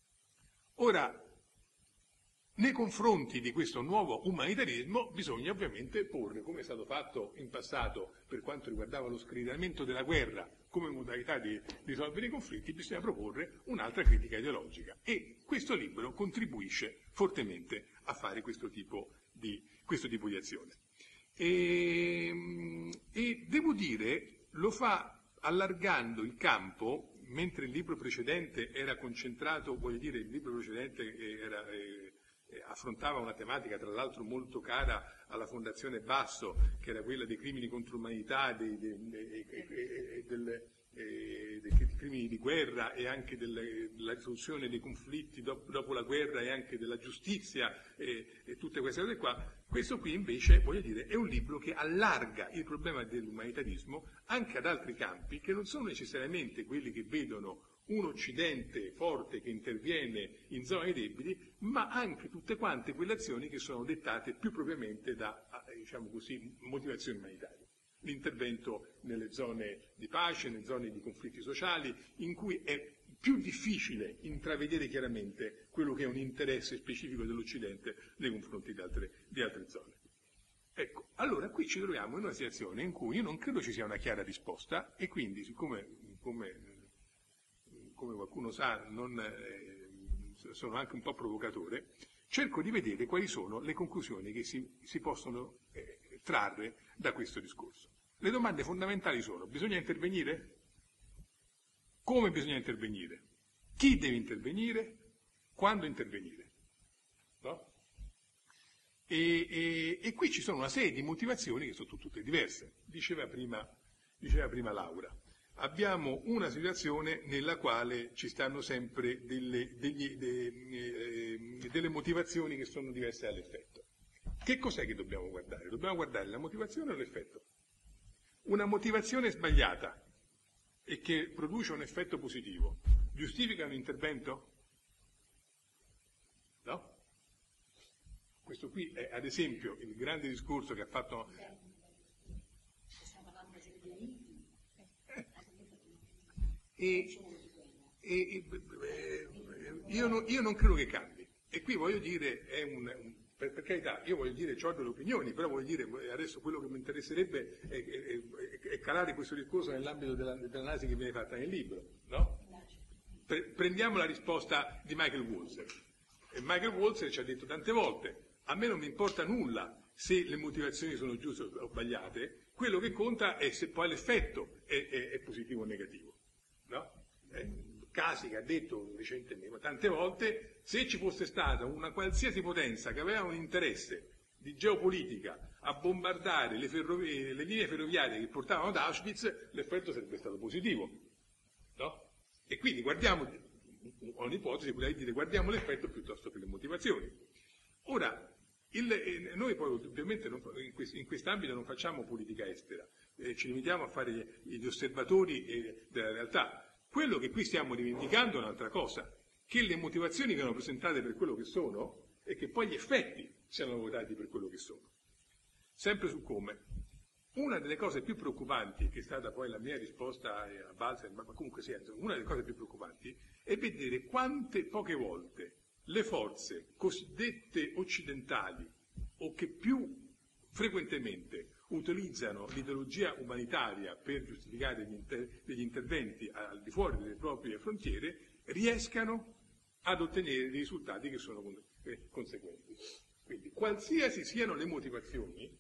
Ora, nei confronti di questo nuovo umanitarismo bisogna ovviamente porre, come è stato fatto in passato per quanto riguardava lo screditamento della guerra come modalità di risolvere i conflitti, bisogna proporre un'altra critica ideologica e questo libro contribuisce fortemente a fare questo tipo di, questo tipo di azione. E, e devo dire, lo fa allargando il campo, mentre il libro precedente era concentrato, voglio dire, il libro precedente era... Eh, affrontava una tematica tra l'altro molto cara alla Fondazione Basso, che era quella dei crimini contro l'umanità, dei, dei, dei, dei, dei, dei, dei crimini di guerra e anche delle, della risoluzione dei conflitti dopo, dopo la guerra e anche della giustizia e, e tutte queste cose qua. Questo qui invece, voglio dire, è un libro che allarga il problema dell'umanitarismo anche ad altri campi che non sono necessariamente quelli che vedono un Occidente forte che interviene in zone debili, ma anche tutte quante quelle azioni che sono dettate più propriamente da, diciamo così, motivazioni umanitarie. L'intervento nelle zone di pace, nelle zone di conflitti sociali, in cui è più difficile intravedere chiaramente quello che è un interesse specifico dell'Occidente nei confronti di altre, di altre zone. Ecco, allora qui ci troviamo in una situazione in cui io non credo ci sia una chiara risposta e quindi, siccome come come qualcuno sa, non, eh, sono anche un po' provocatore, cerco di vedere quali sono le conclusioni che si, si possono eh, trarre da questo discorso. Le domande fondamentali sono: bisogna intervenire? Come bisogna intervenire? Chi deve intervenire? Quando intervenire? No? E, e, e qui ci sono una serie di motivazioni che sono tutte diverse. Diceva prima, diceva prima Laura. Abbiamo una situazione nella quale ci stanno sempre delle, degli, de, eh, delle motivazioni che sono diverse dall'effetto. Che cos'è che dobbiamo guardare? Dobbiamo guardare la motivazione o l'effetto? Una motivazione sbagliata e che produce un effetto positivo giustifica un intervento? No? Questo qui è ad esempio il grande discorso che ha fatto... E, e, e io, non, io non credo che cambi. E qui voglio dire, è un, un, per, per carità, io voglio dire, ho delle opinioni, però voglio dire, adesso quello che mi interesserebbe è, è, è, è calare questo discorso nell'ambito della, dell'analisi che viene fatta nel libro, no? Pre, prendiamo la risposta di Michael Walzer. E Michael Walzer ci ha detto tante volte: a me non mi importa nulla se le motivazioni sono giuste o sbagliate, quello che conta è se poi l'effetto è, è, è positivo o negativo. No? Eh, casi che ha detto recentemente, tante volte, se ci fosse stata una qualsiasi potenza che aveva un interesse di geopolitica a bombardare le, ferrovie, le linee ferroviarie che portavano ad Auschwitz, l'effetto sarebbe stato positivo, no? E quindi guardiamo, ho un'ipotesi, quella di dire guardiamo l'effetto piuttosto che le motivazioni. Ora, il, noi poi ovviamente non, in, quest, in quest'ambito non facciamo politica estera, eh, ci limitiamo a fare gli osservatori eh, della realtà. Quello che qui stiamo rivendicando è un'altra cosa, che le motivazioni vengono presentate per quello che sono e che poi gli effetti siano votati per quello che sono. Sempre su come. Una delle cose più preoccupanti, che è stata poi la mia risposta a Balzer, ma comunque sia, una delle cose più preoccupanti, è vedere quante poche volte le forze cosiddette occidentali, o che più frequentemente utilizzano l'ideologia umanitaria per giustificare gli inter- degli interventi al di fuori delle proprie frontiere, riescano ad ottenere dei risultati che sono con- eh, conseguenti. Quindi, qualsiasi siano le motivazioni,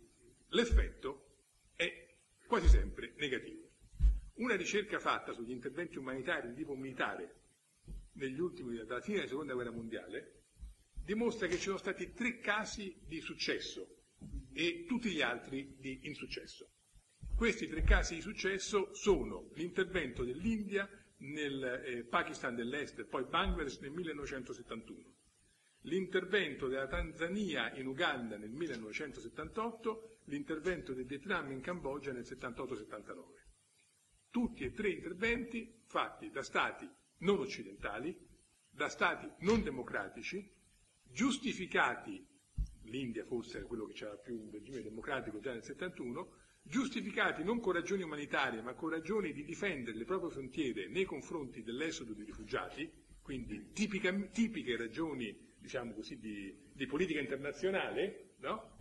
l'effetto è quasi sempre negativo. Una ricerca fatta sugli interventi umanitari di tipo militare negli ultimi, dalla fine della seconda guerra mondiale, dimostra che ci sono stati tre casi di successo e tutti gli altri di insuccesso. Questi tre casi di successo sono l'intervento dell'India nel eh, Pakistan dell'Est e poi Bangladesh nel millenovecentosettantuno, l'intervento della Tanzania in Uganda nel millenovecentosettantotto, l'intervento del Vietnam in Cambogia nel settantotto settantanove. Tutti e tre interventi fatti da stati non occidentali, da stati non democratici, giustificati, l'India forse era quello che c'era più un regime democratico già nel settantuno, giustificati non con ragioni umanitarie ma con ragioni di difendere le proprie frontiere nei confronti dell'esodo di rifugiati, quindi tipica, tipiche ragioni, diciamo così, di, di politica internazionale, no?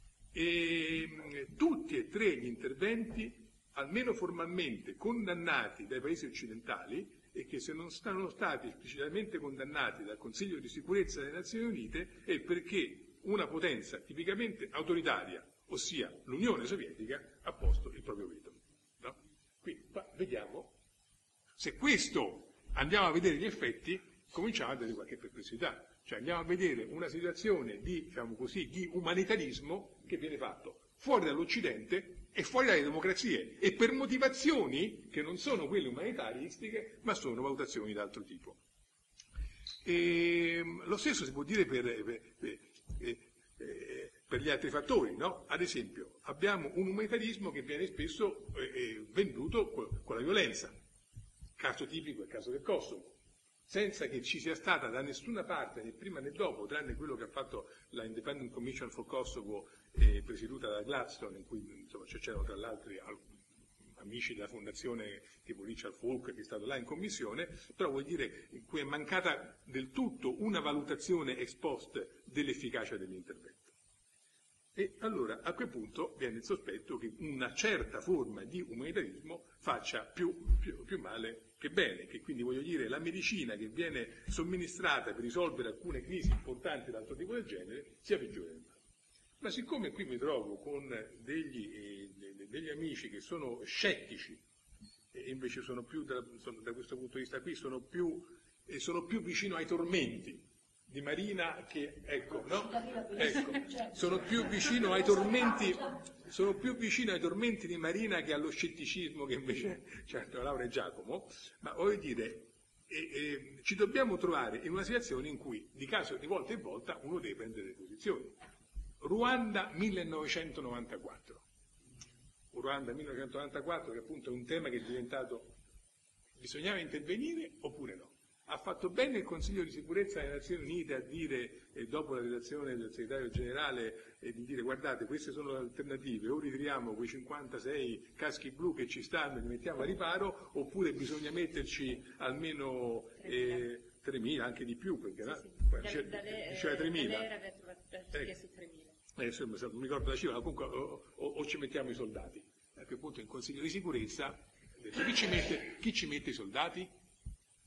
E mh, tutti e tre gli interventi, almeno formalmente condannati dai paesi occidentali, e che se non sono stati esplicitamente condannati dal Consiglio di sicurezza delle Nazioni Unite è perché una potenza tipicamente autoritaria, ossia l'Unione Sovietica, ha posto il proprio veto. No? Quindi qua vediamo, se questo andiamo a vedere gli effetti, cominciamo a avere qualche perplessità. Cioè andiamo a vedere una situazione di, diciamo così, di umanitarismo che viene fatto fuori dall'Occidente e fuori dalle democrazie, e per motivazioni che non sono quelle umanitaristiche, ma sono valutazioni d'altro tipo. E lo stesso si può dire per, per, per, per gli altri fattori, no? Ad esempio, abbiamo un umanitarismo che viene spesso eh, venduto con la violenza. Caso tipico è il caso del Kosovo, senza che ci sia stata da nessuna parte, né prima né dopo, tranne quello che ha fatto la Independent Commission for Kosovo, eh, presieduta da Gladstone, in cui insomma, c'erano tra l'altro amici della fondazione tipo Richard Falk, che è stato là in commissione, però vuol dire in cui è mancata del tutto una valutazione ex post dell'efficacia dell'intervento. E allora a quel punto viene il sospetto che una certa forma di umanitarismo faccia più, più, più male che bene, che quindi voglio dire la medicina che viene somministrata per risolvere alcune crisi importanti d'altro tipo del genere sia peggiore del male. Ma siccome qui mi trovo con degli, eh, degli amici che sono scettici e invece sono più da, sono, da questo punto di vista qui sono più, eh, sono più vicino ai tormenti di Marina che, ecco, no? Ecco, sono più vicino ai tormenti, sono più vicino ai tormenti di Marina che allo scetticismo che invece, certo, Laura e Giacomo, ma voglio dire, e, e, ci dobbiamo trovare in una situazione in cui di caso di volta in volta uno deve prendere le posizioni. Ruanda millenovecentonovantaquattro. Ruanda millenovecentonovantaquattro, che appunto è un tema che è diventato, bisognava intervenire oppure no? Ha fatto bene il Consiglio di sicurezza delle Nazioni Unite a dire, eh, dopo la relazione del segretario generale, eh, di dire guardate queste sono le alternative, o ritiriamo quei cinquantasei caschi blu che ci stanno e li mettiamo a riparo, oppure bisogna metterci almeno eh, tremila, anche di più, perché no? Dice, diceva tremila. Eh, insomma, non mi ricordo la cifra, comunque o, o, o ci mettiamo i soldati. A quel punto il Consiglio di sicurezza ha detto chi ci mette, chi ci mette i soldati?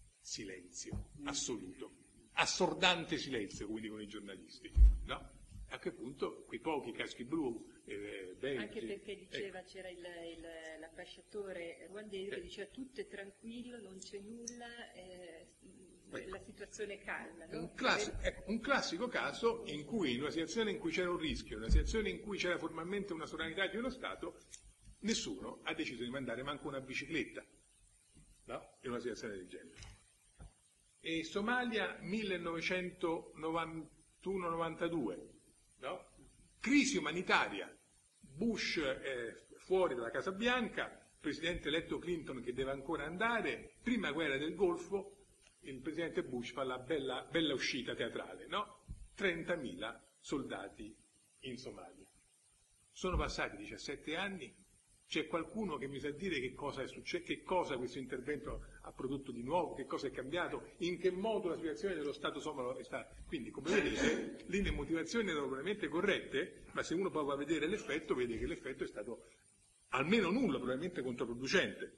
Silenzio assoluto, assordante silenzio, come dicono i giornalisti, no? a quel punto quei pochi caschi blu, eh, belgi, anche perché diceva, ecco. c'era il, il, l'ambasciatore ruandese che Eh. diceva tutto è tranquillo, non c'è nulla, eh, Ecco. la situazione è calma. No? Un, classico, ecco, un classico caso in cui, in una situazione in cui c'era un rischio, in una situazione in cui c'era formalmente una sovranità di uno Stato, nessuno ha deciso di mandare manco una bicicletta, no? In una situazione del genere. E Somalia millenovecentonovantuno novantadue, no? Crisi umanitaria, Bush eh, fuori dalla Casa Bianca, presidente eletto Clinton che deve ancora andare, prima guerra del Golfo, il presidente Bush fa la bella, bella uscita teatrale, no? trentamila soldati in Somalia. Sono passati diciassette anni, c'è qualcuno che mi sa dire che cosa è successo, che cosa questo intervento ha prodotto di nuovo, che cosa è cambiato, in che modo la situazione dello Stato somalo è stata. Quindi, come vedete, lì le motivazioni erano probabilmente corrette, ma se uno poi va a vedere l'effetto, vede che l'effetto è stato almeno nullo, probabilmente controproducente.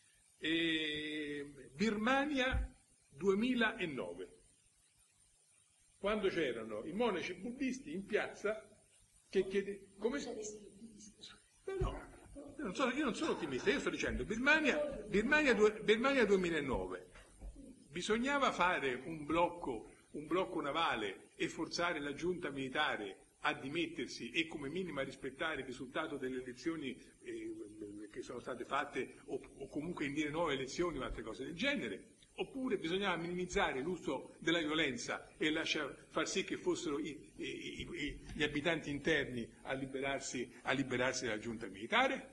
E Birmania duemilanove, quando c'erano i monaci buddisti in piazza che chiedevano come no, no, io non sono, io non sono ottimista, io sto dicendo Birmania, Birmania, Birmania duemilanove, bisognava fare un blocco, un blocco navale e forzare la giunta militare a dimettersi e come minimo a rispettare il risultato delle elezioni eh, che sono state fatte o, o comunque indire nuove elezioni o altre cose del genere. Oppure bisognava minimizzare l'uso della violenza e lasciar far sì che fossero i, i, i, gli abitanti interni a liberarsi, a liberarsi dalla giunta militare?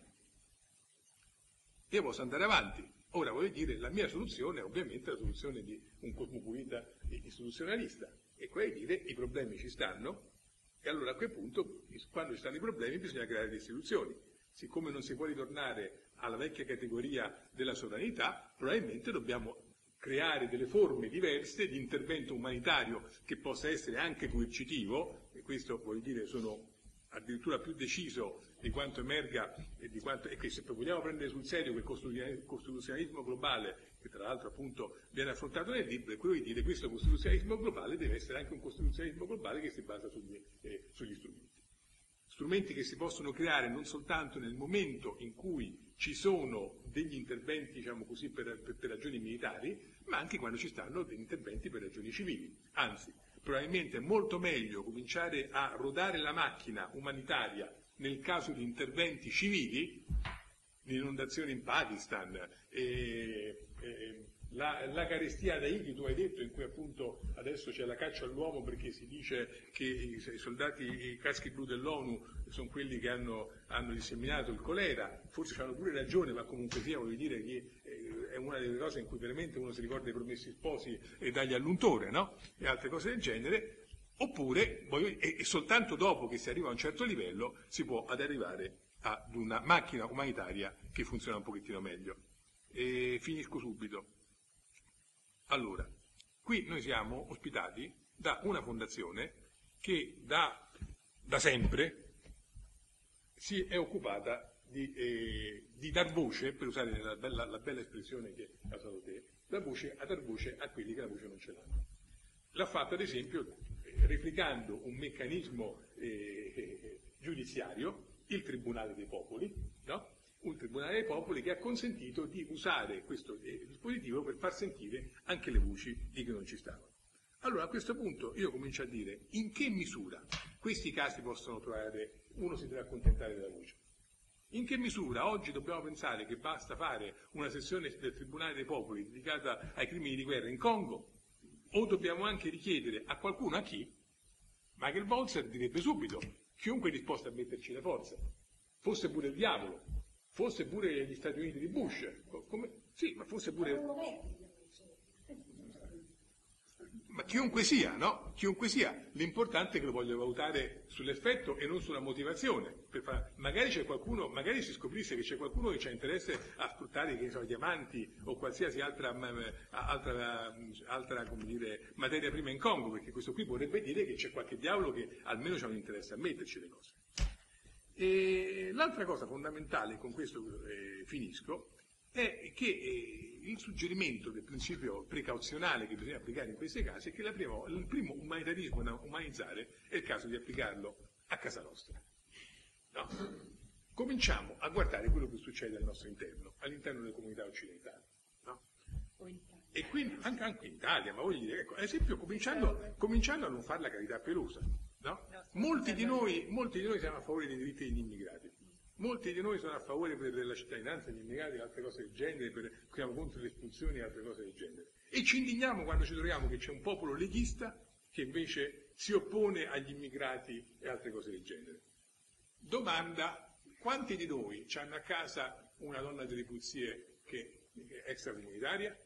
Io posso andare avanti. Ora voglio dire, la mia soluzione è ovviamente la soluzione di un cosmopolita istituzionalista, e qua è dire i problemi ci stanno, e allora a quel punto, quando ci stanno i problemi, bisogna creare le istituzioni. Siccome non si può ritornare alla vecchia categoria della sovranità, probabilmente dobbiamo creare delle forme diverse di intervento umanitario che possa essere anche coercitivo, e questo voglio dire sono addirittura più deciso di quanto emerga e di quanto, e che se vogliamo prendere sul serio quel costituzionalismo globale, che tra l'altro appunto viene affrontato nel libro, è quello di dire che questo costituzionalismo globale deve essere anche un costituzionalismo globale che si basa sugli, eh, sugli strumenti. Strumenti che si possono creare non soltanto nel momento in cui ci sono degli interventi, diciamo così, per, per, per ragioni militari, ma anche quando ci stanno degli interventi per ragioni civili. Anzi, probabilmente è molto meglio cominciare a rodare la macchina umanitaria nel caso di interventi civili, l'inondazione in Pakistan, e, e, la, la carestia da Haiti, tu hai detto, in cui appunto adesso c'è la caccia all'uomo perché si dice che i, i soldati, i caschi blu dell'ONU sono quelli che hanno, hanno disseminato il colera, forse hanno pure ragione, ma comunque sia, voglio dire che eh, è una delle cose in cui veramente uno si ricorda i promessi sposi e dagli all'untore, no? E altre cose del genere, oppure voglio, e, e soltanto dopo che si arriva a un certo livello si può ad arrivare ad una macchina umanitaria che funziona un pochettino meglio. E finisco subito. Allora, qui noi siamo ospitati da una fondazione che da, da sempre si è occupata di, eh, di dar voce, per usare la bella, la bella espressione che hai usato te, dar voce, a dar voce a quelli che la voce non ce l'hanno. L'ha fatto ad esempio eh, replicando un meccanismo eh, giudiziario, il Tribunale dei Popoli, no? Un Tribunale dei Popoli che ha consentito di usare questo eh, dispositivo per far sentire anche le voci di chi non ci stavano. Allora a questo punto io comincio a dire in che misura questi casi possono trovare, uno si deve accontentare della voce. In che misura oggi dobbiamo pensare che basta fare una sessione del Tribunale dei Popoli dedicata ai crimini di guerra in Congo, o dobbiamo anche richiedere a qualcuno, a chi? Michael Walzer direbbe subito, chiunque è disposto a metterci le forze, fosse pure il diavolo, fosse pure gli Stati Uniti di Bush, come, sì, ma fosse pure... Ma chiunque sia, no? Chiunque sia, l'importante è che lo voglio valutare sull'effetto e non sulla motivazione. Per far... Magari c'è qualcuno, magari si scoprisse che c'è qualcuno che ha interesse a sfruttare, che so, diamanti o qualsiasi altra, altra, altra come dire, materia prima in Congo, perché questo qui vorrebbe dire che c'è qualche diavolo che almeno c'ha un interesse a metterci le cose. E l'altra cosa fondamentale, con questo eh, finisco, è che eh, il suggerimento del principio precauzionale che bisogna applicare in questi casi è che la prima, il primo umanitarismo da umanizzare è il caso di applicarlo a casa nostra. No? Cominciamo a guardare quello che succede al nostro interno, all'interno delle comunità occidentali. No? E quindi anche, anche in Italia, ma voglio dire, ecco, ad esempio, cominciando, cominciando a non fare la carità pelosa. No? Molti, di noi, molti di noi siamo a favore dei diritti degli immigrati. Molti di noi sono a favore per la cittadinanza degli immigrati e altre cose del genere, per, siamo contro le espulsioni e altre cose del genere. E ci indigniamo quando ci troviamo che c'è un popolo leghista che invece si oppone agli immigrati e altre cose del genere. Domanda, quanti di noi hanno a casa una donna delle pulizie che, che è extracomunitaria?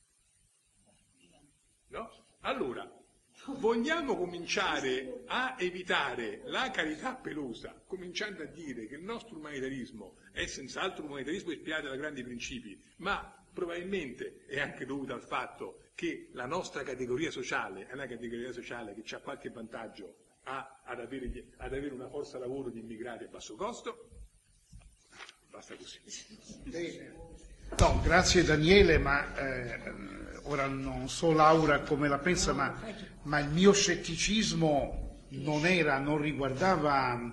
No? Allora, vogliamo cominciare a evitare la carità pelosa, cominciando a dire che il nostro umanitarismo è senz'altro un umanitarismo ispirato da grandi principi, ma probabilmente è anche dovuto al fatto che la nostra categoria sociale è una categoria sociale che ha qualche vantaggio a, ad, avere, ad avere una forza lavoro di immigrati a basso costo? Basta così. Bene. No, grazie Daniele, ma eh, ora non so Laura come la pensa, ma, ma il mio scetticismo non era, non riguardava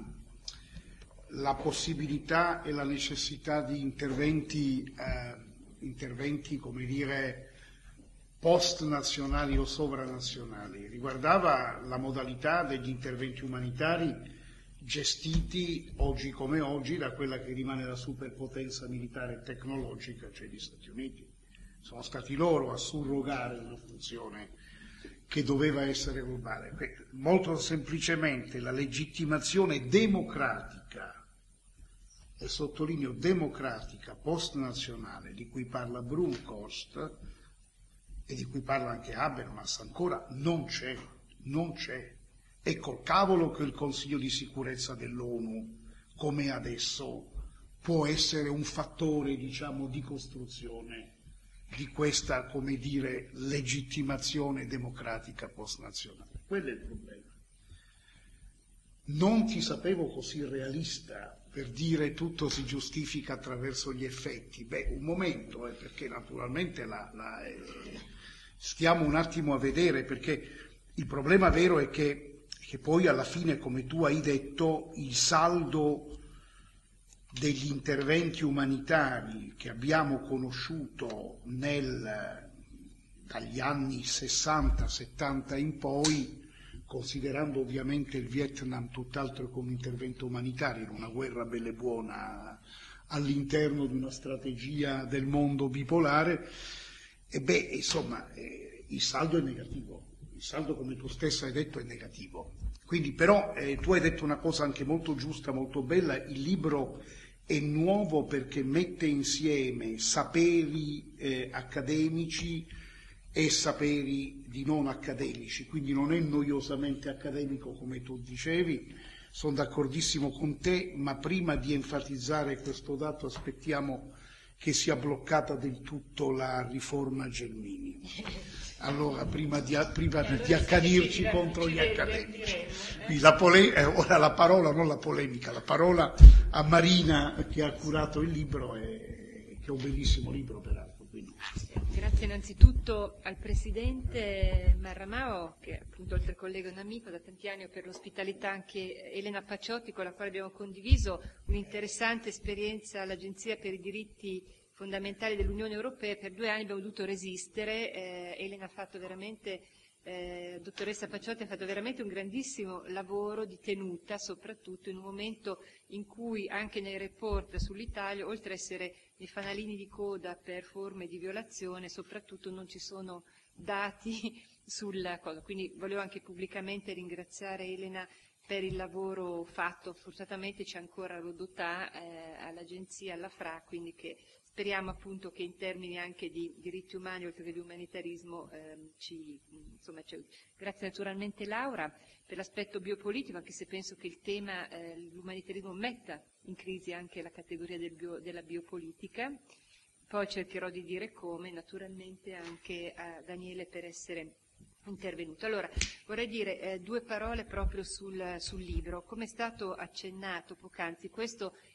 la possibilità e la necessità di interventi, eh, interventi come dire, post-nazionali o sovranazionali, riguardava la modalità degli interventi umanitari gestiti oggi come oggi da quella che rimane la superpotenza militare e tecnologica, cioè gli Stati Uniti. Sono stati loro a surrogare una funzione che doveva essere globale. Molto semplicemente la legittimazione democratica, e sottolineo democratica, post-nazionale, di cui parla Bronkhorst e di cui parla anche Habermas ancora, non c'è, non c'è. E col cavolo che il Consiglio di sicurezza dell'ONU, come adesso, può essere un fattore, diciamo, di costruzione di questa, come dire, legittimazione democratica post-nazionale. Quello è il problema. Non ti sapevo così realista per dire tutto si giustifica attraverso gli effetti. Beh, un momento, eh, perché naturalmente la, la, eh, stiamo un attimo a vedere, perché il problema vero è che che poi alla fine, come tu hai detto, il saldo degli interventi umanitari che abbiamo conosciuto nel, dagli anni sessanta settanta in poi, considerando ovviamente il Vietnam tutt'altro che un intervento umanitario, in una guerra bella e buona all'interno di una strategia del mondo bipolare, e beh, insomma, eh, il saldo è negativo. Il saldo, come tu stesso hai detto, è negativo. Quindi però eh, tu hai detto una cosa anche molto giusta, molto bella, il libro è nuovo perché mette insieme saperi eh, accademici e saperi di non accademici, quindi non è noiosamente accademico come tu dicevi, sono d'accordissimo con te, ma prima di enfatizzare questo dato aspettiamo che sia bloccata del tutto la riforma Gelmini. Allora, prima di, prima allora di accanirci contro gli accademici. La pole, eh, ora la parola, non la polemica, la parola a Marina che ha curato il libro, e, che è un bellissimo libro peraltro. Quindi. Grazie innanzitutto al Presidente Marramao, che appunto oltre al collega è un amico da tanti anni, per l'ospitalità anche Elena Pacciotti, con la quale abbiamo condiviso un'interessante esperienza all'Agenzia per i diritti fondamentali dell'Unione Europea. Per due anni abbiamo dovuto resistere, eh, Elena ha fatto veramente, eh, dottoressa Pacciotti ha fatto veramente un grandissimo lavoro di tenuta, soprattutto in un momento in cui anche nei report sull'Italia, oltre ad essere nei fanalini di coda per forme di violazione, soprattutto non ci sono dati sulla cosa. Quindi volevo anche pubblicamente ringraziare Elena per il lavoro fatto. Fortunatamente c'è ancora Rodotà eh, all'agenzia, alla F R A, quindi che speriamo appunto che in termini anche di diritti umani oltre che di umanitarismo ehm, ci, insomma, cioè, grazie naturalmente Laura per l'aspetto biopolitico, anche se penso che il tema, eh, l'umanitarismo metta in crisi anche la categoria del bio, della biopolitica. Poi cercherò di dire come, naturalmente anche a Daniele per essere intervenuto. Allora, vorrei dire eh, due parole proprio sul, sul libro. Come è stato accennato poc'anzi, questo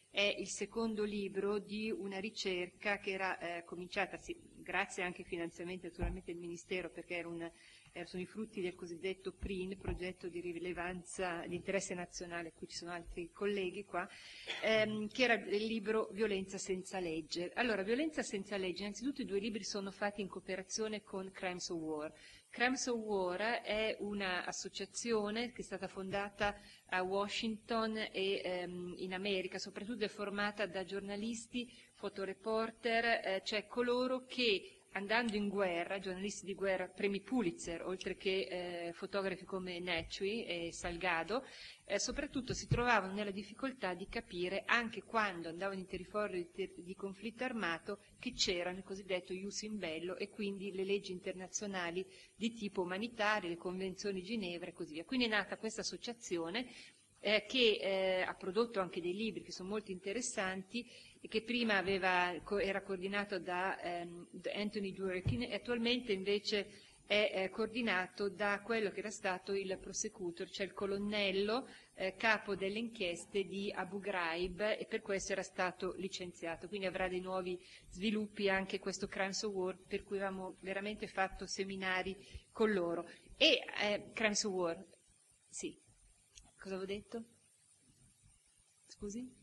è il secondo libro di una ricerca che era eh, cominciata, sì, grazie anche ai finanziamenti naturalmente del Ministero, perché era un, eh, sono i frutti del cosiddetto P R I N, progetto di rilevanza di interesse nazionale, qui ci sono altri colleghi qua, ehm, che era il libro Violenza senza legge. Allora, Violenza senza legge, innanzitutto i due libri sono fatti in cooperazione con Crimes of War. Crimes of War è un'associazione che è stata fondata a Washington e ehm, in America, soprattutto è formata da giornalisti, fotoreporter, eh, cioè coloro che andando in guerra, giornalisti di guerra, premi Pulitzer, oltre che eh, fotografi come Netui e Salgado, eh, soprattutto si trovavano nella difficoltà di capire, anche quando andavano in territorio di, di conflitto armato, che c'erano il cosiddetto ius in bello e quindi le leggi internazionali di tipo umanitario, le convenzioni di Ginevra e così via. Quindi è nata questa associazione eh, che eh, ha prodotto anche dei libri che sono molto interessanti e che prima aveva, era coordinato da, ehm, da Anthony Dworkin e attualmente invece è eh, coordinato da quello che era stato il prosecutor, cioè il colonnello eh, capo delle inchieste di Abu Ghraib, e per questo era stato licenziato. Quindi avrà dei nuovi sviluppi anche questo Crimes of War, per cui avevamo veramente fatto seminari con loro. E eh, Crimes of War, sì, cosa avevo detto? Scusi?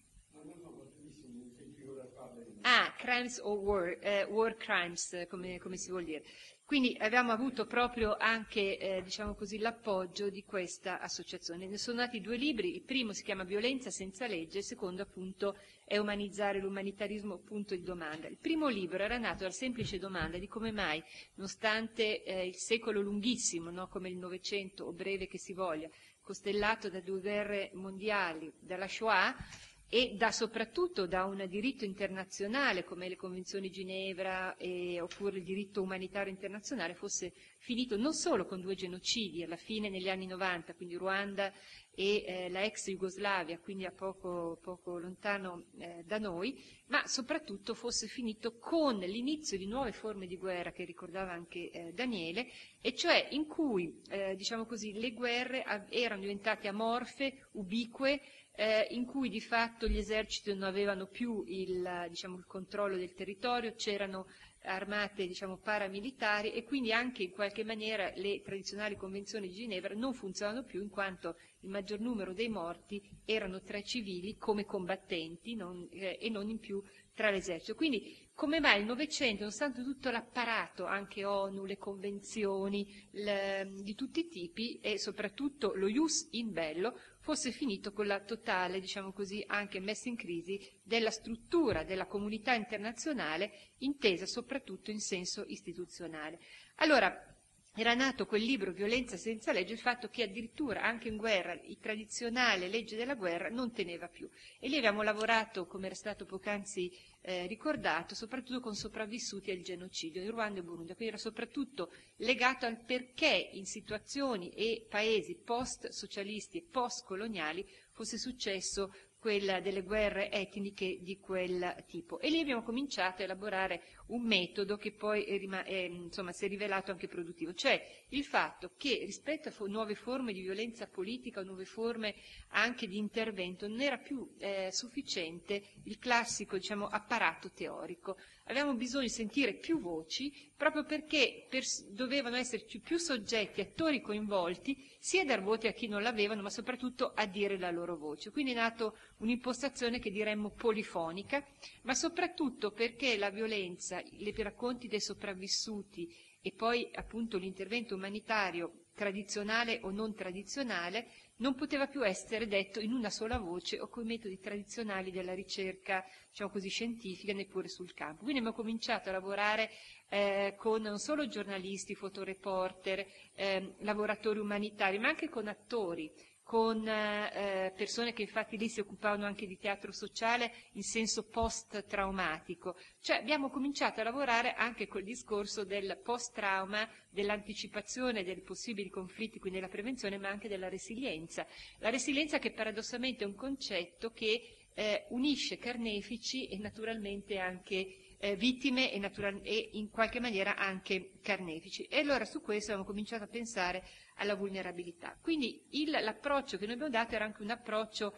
Ah, Crimes of War, eh, War Crimes, come, come si vuol dire. Quindi abbiamo avuto proprio anche, eh, diciamo così, l'appoggio di questa associazione. Ne sono nati due libri, il primo si chiama Violenza senza legge, il secondo appunto è Umanizzare l'umanitarismo, punto di domanda. Il primo libro era nato dalla semplice domanda di come mai, nonostante eh, il secolo lunghissimo, no, come il Novecento o breve che si voglia, costellato da due guerre mondiali, dalla Shoah, e da, soprattutto da un diritto internazionale come le convenzioni di Ginevra e, oppure il diritto umanitario internazionale, fosse finito non solo con due genocidi alla fine negli anni novanta, quindi Ruanda e eh, la ex Jugoslavia, quindi a poco, poco lontano eh, da noi, ma soprattutto fosse finito con l'inizio di nuove forme di guerra che ricordava anche eh, Daniele, e cioè in cui eh, diciamo così, le guerre erano diventate amorfe, ubique, Eh, in cui di fatto gli eserciti non avevano più il, diciamo, il controllo del territorio, c'erano armate diciamo, paramilitari e quindi anche in qualche maniera le tradizionali convenzioni di Ginevra non funzionavano più, in quanto il maggior numero dei morti erano tra i civili come combattenti non, eh, e non in più tra l'esercito. Quindi come mai il Novecento, nonostante tutto l'apparato, anche ONU, le convenzioni le, di tutti i tipi e soprattutto lo ius in bello, fosse finito con la totale, diciamo così, anche messa in crisi della struttura della comunità internazionale, intesa soprattutto in senso istituzionale. Allora, era nato quel libro Violenza senza legge, il fatto che addirittura anche in guerra il tradizionale legge della guerra non teneva più. E lì abbiamo lavorato, come era stato poc'anzi eh, ricordato, soprattutto con sopravvissuti al genocidio in Ruanda e Burundi. Quindi era soprattutto legato al perché in situazioni e paesi post-socialisti e post-coloniali fosse successo quella delle guerre etniche di quel tipo. E lì abbiamo cominciato a elaborare un metodo che poi è, è, insomma, si è rivelato anche produttivo, cioè il fatto che rispetto a nuove forme di violenza politica, nuove forme anche di intervento, non era più eh, sufficiente il classico diciamo, apparato teorico. Avevamo bisogno di sentire più voci, proprio perché pers- dovevano esserci più soggetti, attori coinvolti, sia a dar voti a chi non l'avevano, ma soprattutto a dire la loro voce. Quindi è nato un'impostazione che diremmo polifonica, ma soprattutto perché la violenza, i racconti dei sopravvissuti e poi appunto l'intervento umanitario tradizionale o non tradizionale non poteva più essere detto in una sola voce o con i metodi tradizionali della ricerca, diciamo così, scientifica, neppure sul campo. Quindi abbiamo cominciato a lavorare eh, con non solo giornalisti, fotoreporter, eh, lavoratori umanitari, ma anche con attori, con eh, persone che infatti lì si occupavano anche di teatro sociale in senso post-traumatico. Cioè abbiamo cominciato a lavorare anche col discorso del post-trauma, dell'anticipazione dei possibili conflitti, quindi della prevenzione, ma anche della resilienza. La resilienza che paradossalmente è un concetto che eh, unisce carnefici e naturalmente anche eh, vittime e, natural- e in qualche maniera anche carnefici. E allora su questo abbiamo cominciato a pensare alla vulnerabilità. Quindi il, l'approccio che noi abbiamo dato era anche un approccio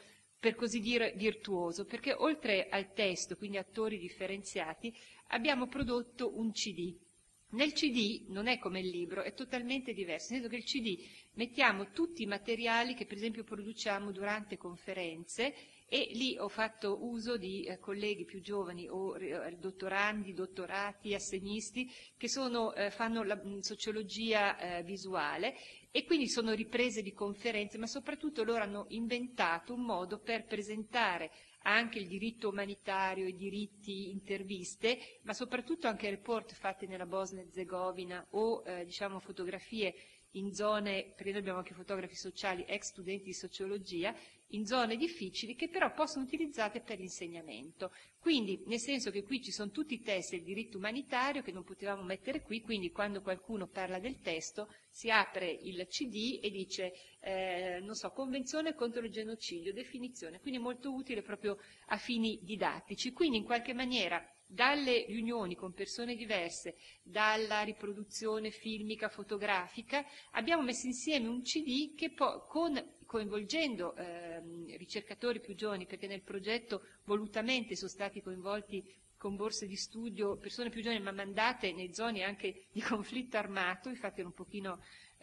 per così dire virtuoso, perché oltre al testo, quindi attori differenziati, abbiamo prodotto un C D. Nel C D non è come il libro, è totalmente diverso, nel senso che il C D mettiamo tutti i materiali che per esempio produciamo durante conferenze, e lì ho fatto uso di eh, colleghi più giovani o eh, dottorandi, dottorati, assegnisti che sono, eh, fanno la mh, sociologia eh, visuale, e quindi sono riprese di conferenze, ma soprattutto loro hanno inventato un modo per presentare anche il diritto umanitario, i diritti, interviste, ma soprattutto anche report fatti nella Bosnia e Erzegovina o eh, diciamo fotografie in zone, perché noi abbiamo anche fotografi sociali, ex studenti di sociologia, in zone difficili che però possono utilizzate per l'insegnamento. Quindi, nel senso che qui ci sono tutti i testi del diritto umanitario che non potevamo mettere qui, quindi quando qualcuno parla del testo si apre il C D e dice, eh, non so, Convenzione contro il genocidio, definizione, quindi molto utile proprio a fini didattici. Quindi in qualche maniera dalle riunioni con persone diverse, dalla riproduzione filmica, fotografica, abbiamo messo insieme un C D che poi, con, coinvolgendo ehm, ricercatori più giovani, perché nel progetto volutamente sono stati coinvolti con borse di studio persone più giovani, ma mandate nei zone anche di conflitto armato, infatti era un pochino,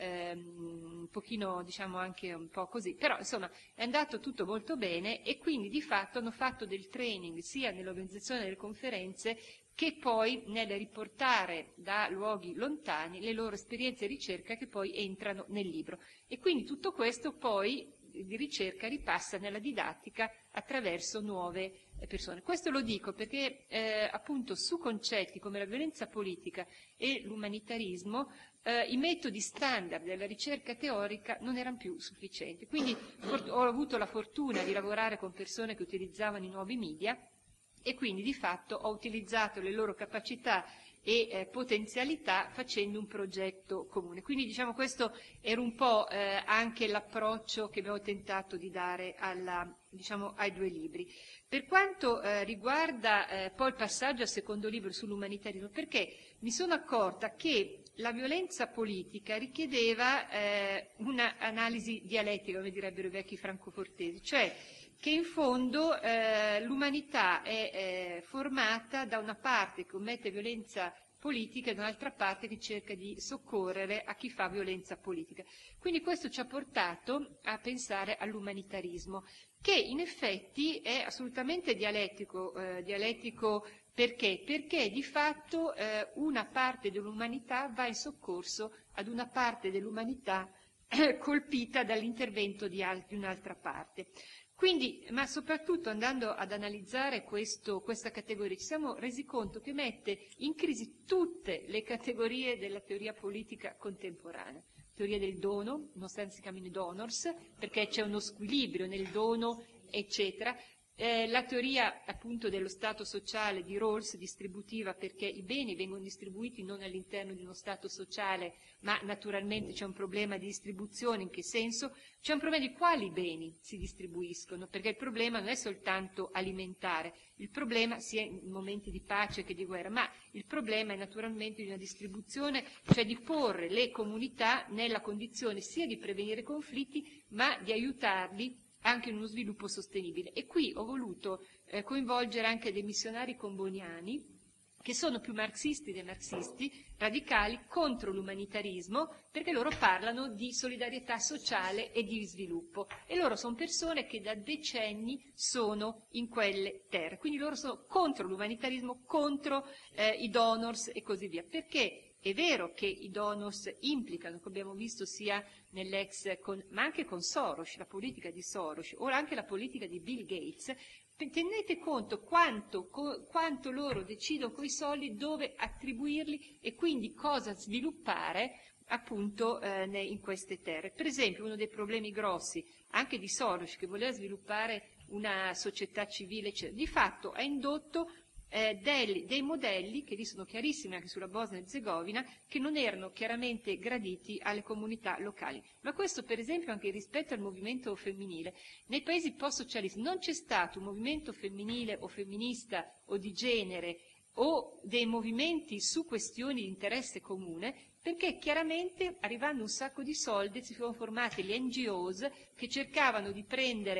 ehm, un pochino diciamo anche un po' così, però insomma è andato tutto molto bene, e quindi di fatto hanno fatto del training sia nell'organizzazione delle conferenze che poi nel riportare da luoghi lontani le loro esperienze di ricerca che poi entrano nel libro. E quindi tutto questo poi di ricerca ripassa nella didattica attraverso nuove persone. Questo lo dico perché eh, appunto su concetti come la violenza politica e l'umanitarismo eh, i metodi standard della ricerca teorica non erano più sufficienti. Quindi ho avuto la fortuna di lavorare con persone che utilizzavano i nuovi media, e quindi di fatto ho utilizzato le loro capacità e eh, potenzialità facendo un progetto comune. Quindi diciamo questo era un po' eh, anche l'approccio che abbiamo tentato di dare alla, diciamo, ai due libri. Per quanto eh, riguarda eh, poi il passaggio al secondo libro sull'umanitarismo, perché mi sono accorta che la violenza politica richiedeva eh, un'analisi dialettica, come direbbero i vecchi francofortesi, cioè che in fondo eh, l'umanità è eh, formata da una parte che commette violenza politica e da un'altra parte che cerca di soccorrere a chi fa violenza politica. Quindi questo ci ha portato a pensare all'umanitarismo, che in effetti è assolutamente dialettico, eh, dialettico perché? Perché di fatto eh, una parte dell'umanità va in soccorso ad una parte dell'umanità eh, colpita dall'intervento di, alt- di un'altra parte. Quindi, ma soprattutto andando ad analizzare questo, questa categoria, ci siamo resi conto che mette in crisi tutte le categorie della teoria politica contemporanea. Teoria del dono, nonostante si chiamino donors, perché c'è uno squilibrio nel dono, eccetera. Eh, la teoria appunto dello Stato sociale di Rawls, distributiva, perché i beni vengono distribuiti non all'interno di uno Stato sociale, ma naturalmente c'è un problema di distribuzione. In che senso? C'è un problema di quali beni si distribuiscono, perché il problema non è soltanto alimentare, il problema sia in momenti di pace che di guerra, ma il problema è naturalmente di una distribuzione, cioè di porre le comunità nella condizione sia di prevenire conflitti, ma di aiutarli anche in uno sviluppo sostenibile. E qui ho voluto eh, coinvolgere anche dei missionari comboniani, che sono più marxisti dei marxisti, radicali contro l'umanitarismo, perché loro parlano di solidarietà sociale e di sviluppo. E loro sono persone che da decenni sono in quelle terre. Quindi loro sono contro l'umanitarismo, contro eh, i donors e così via. Perché è vero che i donors implicano, come abbiamo visto sia nell'ex, con, ma anche con Soros, la politica di Soros, o anche la politica di Bill Gates. Tenete conto quanto, co, quanto loro decidono con i soldi dove attribuirli e quindi cosa sviluppare appunto eh, in queste terre. Per esempio uno dei problemi grossi anche di Soros, che voleva sviluppare una società civile, eccetera, di fatto ha indotto Eh, dei, dei modelli che lì sono chiarissimi anche sulla Bosnia e Erzegovina, che non erano chiaramente graditi alle comunità locali. Ma questo per esempio anche rispetto al movimento femminile. Nei paesi post-socialisti non c'è stato un movimento femminile o femminista o di genere o dei movimenti su questioni di interesse comune, perché chiaramente arrivando un sacco di soldi si sono formate le N G Os che cercavano di prendere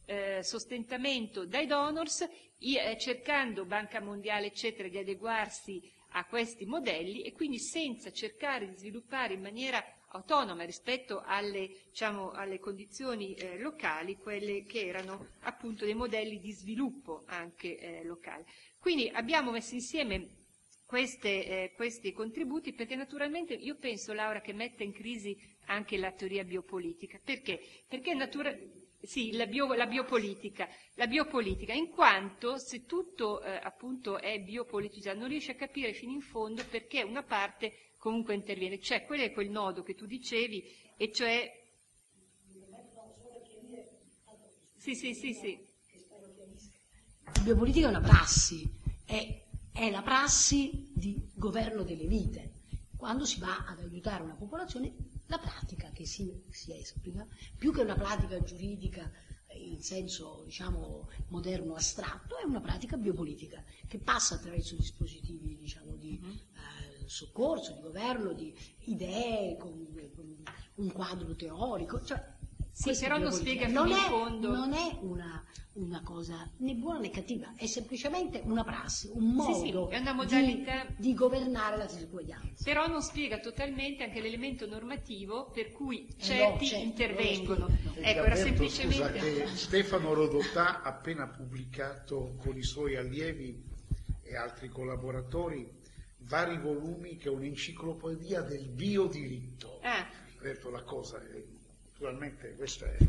eh, sostentamento dai donors, i, eh, cercando Banca Mondiale eccetera di adeguarsi a questi modelli e quindi senza cercare di sviluppare in maniera autonoma rispetto alle, diciamo, alle condizioni eh, locali, quelle che erano appunto dei modelli di sviluppo anche eh, locale. Quindi abbiamo messo insieme queste, eh, questi contributi perché naturalmente io penso, Laura, che metta in crisi anche la teoria biopolitica. Perché? Perché natura... Sì, la, bio, la biopolitica, la biopolitica, in quanto se tutto eh, appunto è biopolitica non riesce a capire fino in fondo perché una parte comunque interviene. Cioè, quello è quel nodo che tu dicevi, e cioè... Sì, sì, sì, sì. La biopolitica è una prassi, è, è la prassi di governo delle vite. Quando si va ad aiutare una popolazione, la pratica che si, si esplica, più che una pratica giuridica in senso, diciamo, moderno astratto, è una pratica biopolitica che passa attraverso dispositivi, diciamo, di eh, soccorso, di governo, di idee, con, con un quadro teorico. Cioè, sì, però non spiega fino non in è, fondo. Non è una, una cosa né buona né cattiva, è semplicemente una prassi, un modo sì, sì, è una modalità di, di governare la disuguaglianza. Però non spiega totalmente anche l'elemento normativo per cui Eh certi no, certo, intervengono. non E Ecco, era Alberto, semplicemente... scusa, che Stefano Rodotà ha appena pubblicato con i suoi allievi e altri collaboratori vari volumi che è un'enciclopedia del biodiritto. Ah. Alberto, la cosa è, naturalmente questa è...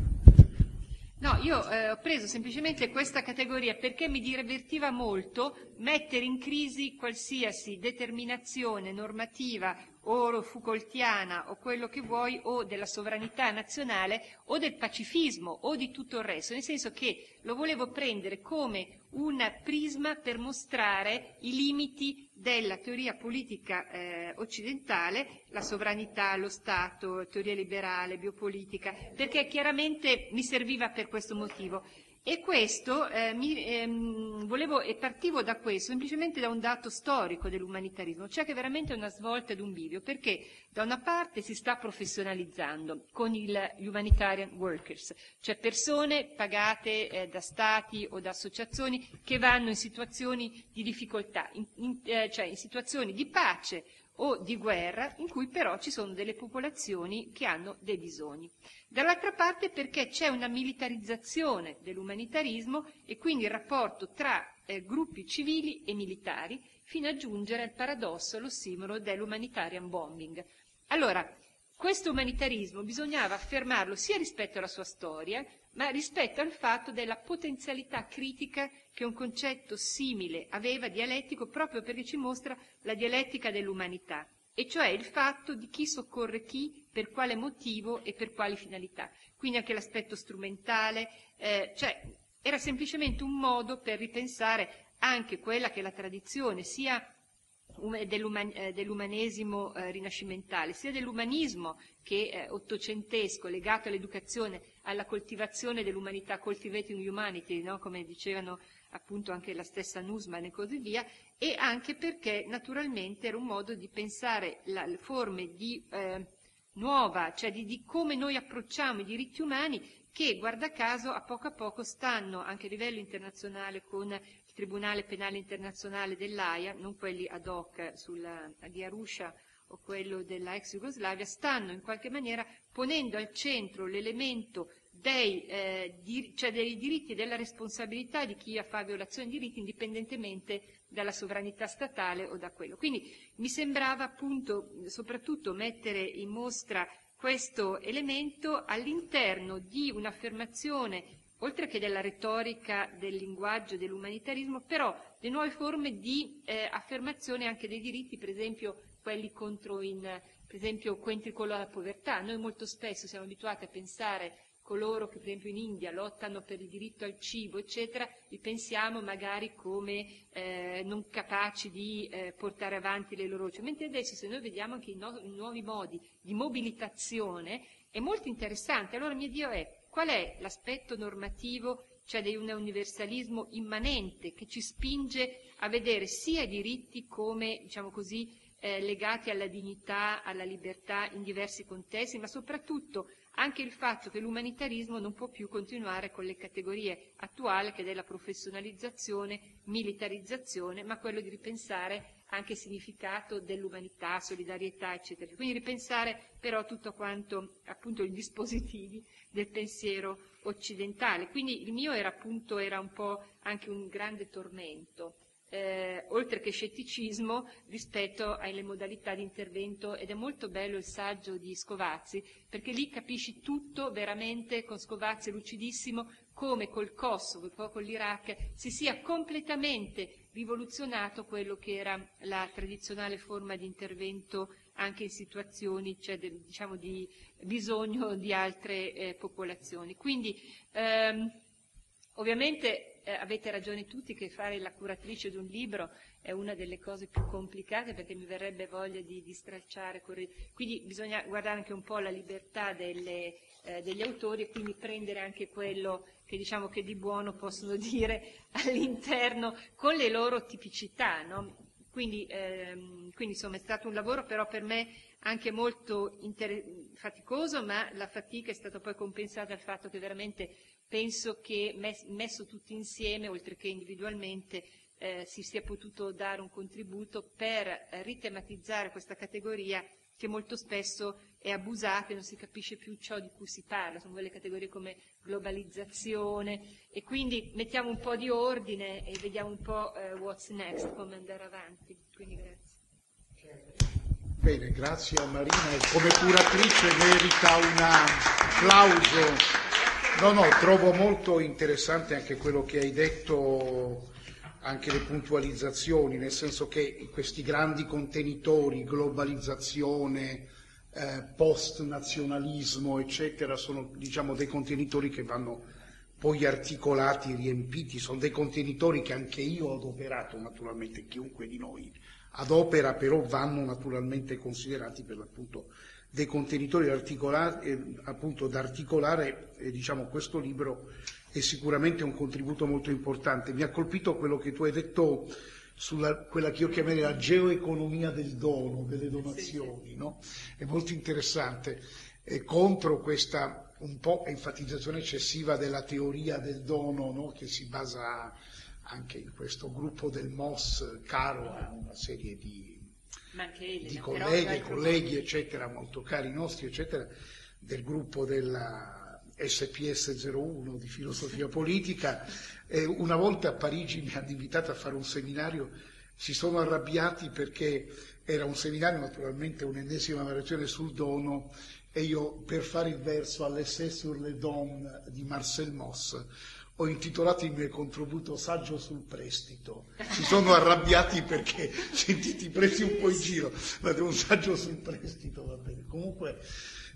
No, io eh, ho preso semplicemente questa categoria perché mi divertiva molto mettere in crisi qualsiasi determinazione normativa o Foucaultiana o quello che vuoi, o della sovranità nazionale o del pacifismo o di tutto il resto, nel senso che lo volevo prendere come un prisma per mostrare i limiti della teoria politica eh, occidentale, la sovranità, lo Stato, teoria liberale, biopolitica, perché chiaramente mi serviva per questo motivo. E questo, eh, mi, ehm, volevo, e partivo da questo, semplicemente da un dato storico dell'umanitarismo, cioè che veramente è una svolta ed un bivio, perché da una parte si sta professionalizzando con il, gli humanitarian workers, cioè persone pagate eh, da stati o da associazioni che vanno in situazioni di difficoltà, in, in, eh, cioè in situazioni di pace o di guerra, in cui però ci sono delle popolazioni che hanno dei bisogni. Dall'altra parte perché c'è una militarizzazione dell'umanitarismo e quindi il rapporto tra eh, gruppi civili e militari, fino a giungere al paradosso, l'ossimoro dell'humanitarian bombing. Allora, questo umanitarismo bisognava affermarlo sia rispetto alla sua storia, ma rispetto al fatto della potenzialità critica che un concetto simile aveva, dialettico, proprio perché ci mostra la dialettica dell'umanità, e cioè il fatto di chi soccorre chi, per quale motivo e per quali finalità. Quindi anche l'aspetto strumentale, eh, cioè era semplicemente un modo per ripensare anche quella che è la tradizione, sia dell'uman- eh, dell'umanesimo eh, rinascimentale, sia dell'umanismo che è ottocentesco, legato all'educazione, alla coltivazione dell'umanità, cultivating humanity, no? Come dicevano appunto anche la stessa Nussbaum e così via, e anche perché naturalmente era un modo di pensare la, le forme di eh, nuova, cioè di, di come noi approcciamo i diritti umani, che guarda caso a poco a poco stanno anche a livello internazionale con il Tribunale Penale Internazionale dell'Aia, non quelli ad hoc sulla, di Arusha o quello della ex Jugoslavia, stanno in qualche maniera ponendo al centro l'elemento dei, eh, dir, cioè dei diritti e della responsabilità di chi fa violazione di diritti indipendentemente dalla sovranità statale o da quello. Quindi mi sembrava appunto soprattutto mettere in mostra questo elemento all'interno di un'affermazione, oltre che della retorica, del linguaggio, dell'umanitarismo, però le nuove forme di eh, affermazione anche dei diritti, per esempio quelli contro in, per esempio, contro la povertà. Noi molto spesso siamo abituati a pensare coloro che per esempio in India lottano per il diritto al cibo, eccetera, li pensiamo magari come eh, non capaci di eh, portare avanti le loro voci, mentre adesso se noi vediamo anche i, no- i nuovi modi di mobilitazione è molto interessante. Allora il mio Dio è, qual è l'aspetto normativo, cioè di un universalismo immanente che ci spinge a vedere sia i diritti come, diciamo così, eh, legati alla dignità, alla libertà in diversi contesti, ma soprattutto anche il fatto che l'umanitarismo non può più continuare con le categorie attuali, che è la professionalizzazione, militarizzazione, ma quello di ripensare anche il significato dell'umanità, solidarietà, eccetera. Quindi ripensare però tutto quanto appunto i dispositivi del pensiero occidentale. Quindi il mio era appunto era un po' anche un grande tormento. Eh, oltre che scetticismo rispetto alle modalità di intervento, ed è molto bello il saggio di Scovazzi, perché lì capisci tutto veramente con Scovazzi, lucidissimo, come col Kosovo e poi con l'Iraq si sia completamente rivoluzionato quello che era la tradizionale forma di intervento anche in situazioni, cioè del, diciamo, di bisogno di altre eh, popolazioni. Quindi ehm, ovviamente Eh, avete ragione tutti che fare la curatrice di un libro è una delle cose più complicate, perché mi verrebbe voglia di, di stracciare, quindi bisogna guardare anche un po' la libertà delle, eh, degli autori, e quindi prendere anche quello che diciamo che di buono possono dire all'interno con le loro tipicità, no? Quindi, ehm, quindi insomma è stato un lavoro però per me anche molto inter- faticoso, ma la fatica è stata poi compensata dal fatto che veramente penso che messo tutti insieme, oltre che individualmente, eh, si sia potuto dare un contributo per eh, ritematizzare questa categoria che molto spesso è abusata e non si capisce più ciò di cui si parla. Sono quelle categorie come globalizzazione, e quindi mettiamo un po' di ordine e vediamo un po' eh, what's next, come andare avanti. Quindi grazie. Bene, grazie a Marina, e come curatrice merita un applauso. No, no, trovo molto interessante anche quello che hai detto, anche le puntualizzazioni, nel senso che questi grandi contenitori, globalizzazione, eh, post-nazionalismo, eccetera, sono diciamo dei contenitori che vanno poi articolati, riempiti, sono dei contenitori che anche io ho adoperato, naturalmente chiunque di noi adopera, però vanno naturalmente considerati per l'appunto dei contenitori articolati, eh, appunto da articolare, e diciamo questo libro è sicuramente un contributo molto importante. Mi ha colpito quello che tu hai detto sulla quella che io chiamerei la geoeconomia del dono, delle donazioni, no? È molto interessante, è contro questa un po' enfatizzazione eccessiva della teoria del dono, no? Che si basa anche in questo gruppo del M O S, caro a una serie di di colleghe, colleghi, eccetera, molto cari nostri, eccetera, del gruppo della S P S zero uno di filosofia politica. E una volta a Parigi mi hanno invitato a fare un seminario, si sono arrabbiati perché era un seminario, naturalmente un'ennesima variazione sul dono, e io per fare il verso all'Essai sur le don di Marcel Mauss ho intitolato il mio contributo Saggio sul prestito. Si sono arrabbiati perché sentiti presi un po' in giro, ma un saggio sul prestito, va bene. Comunque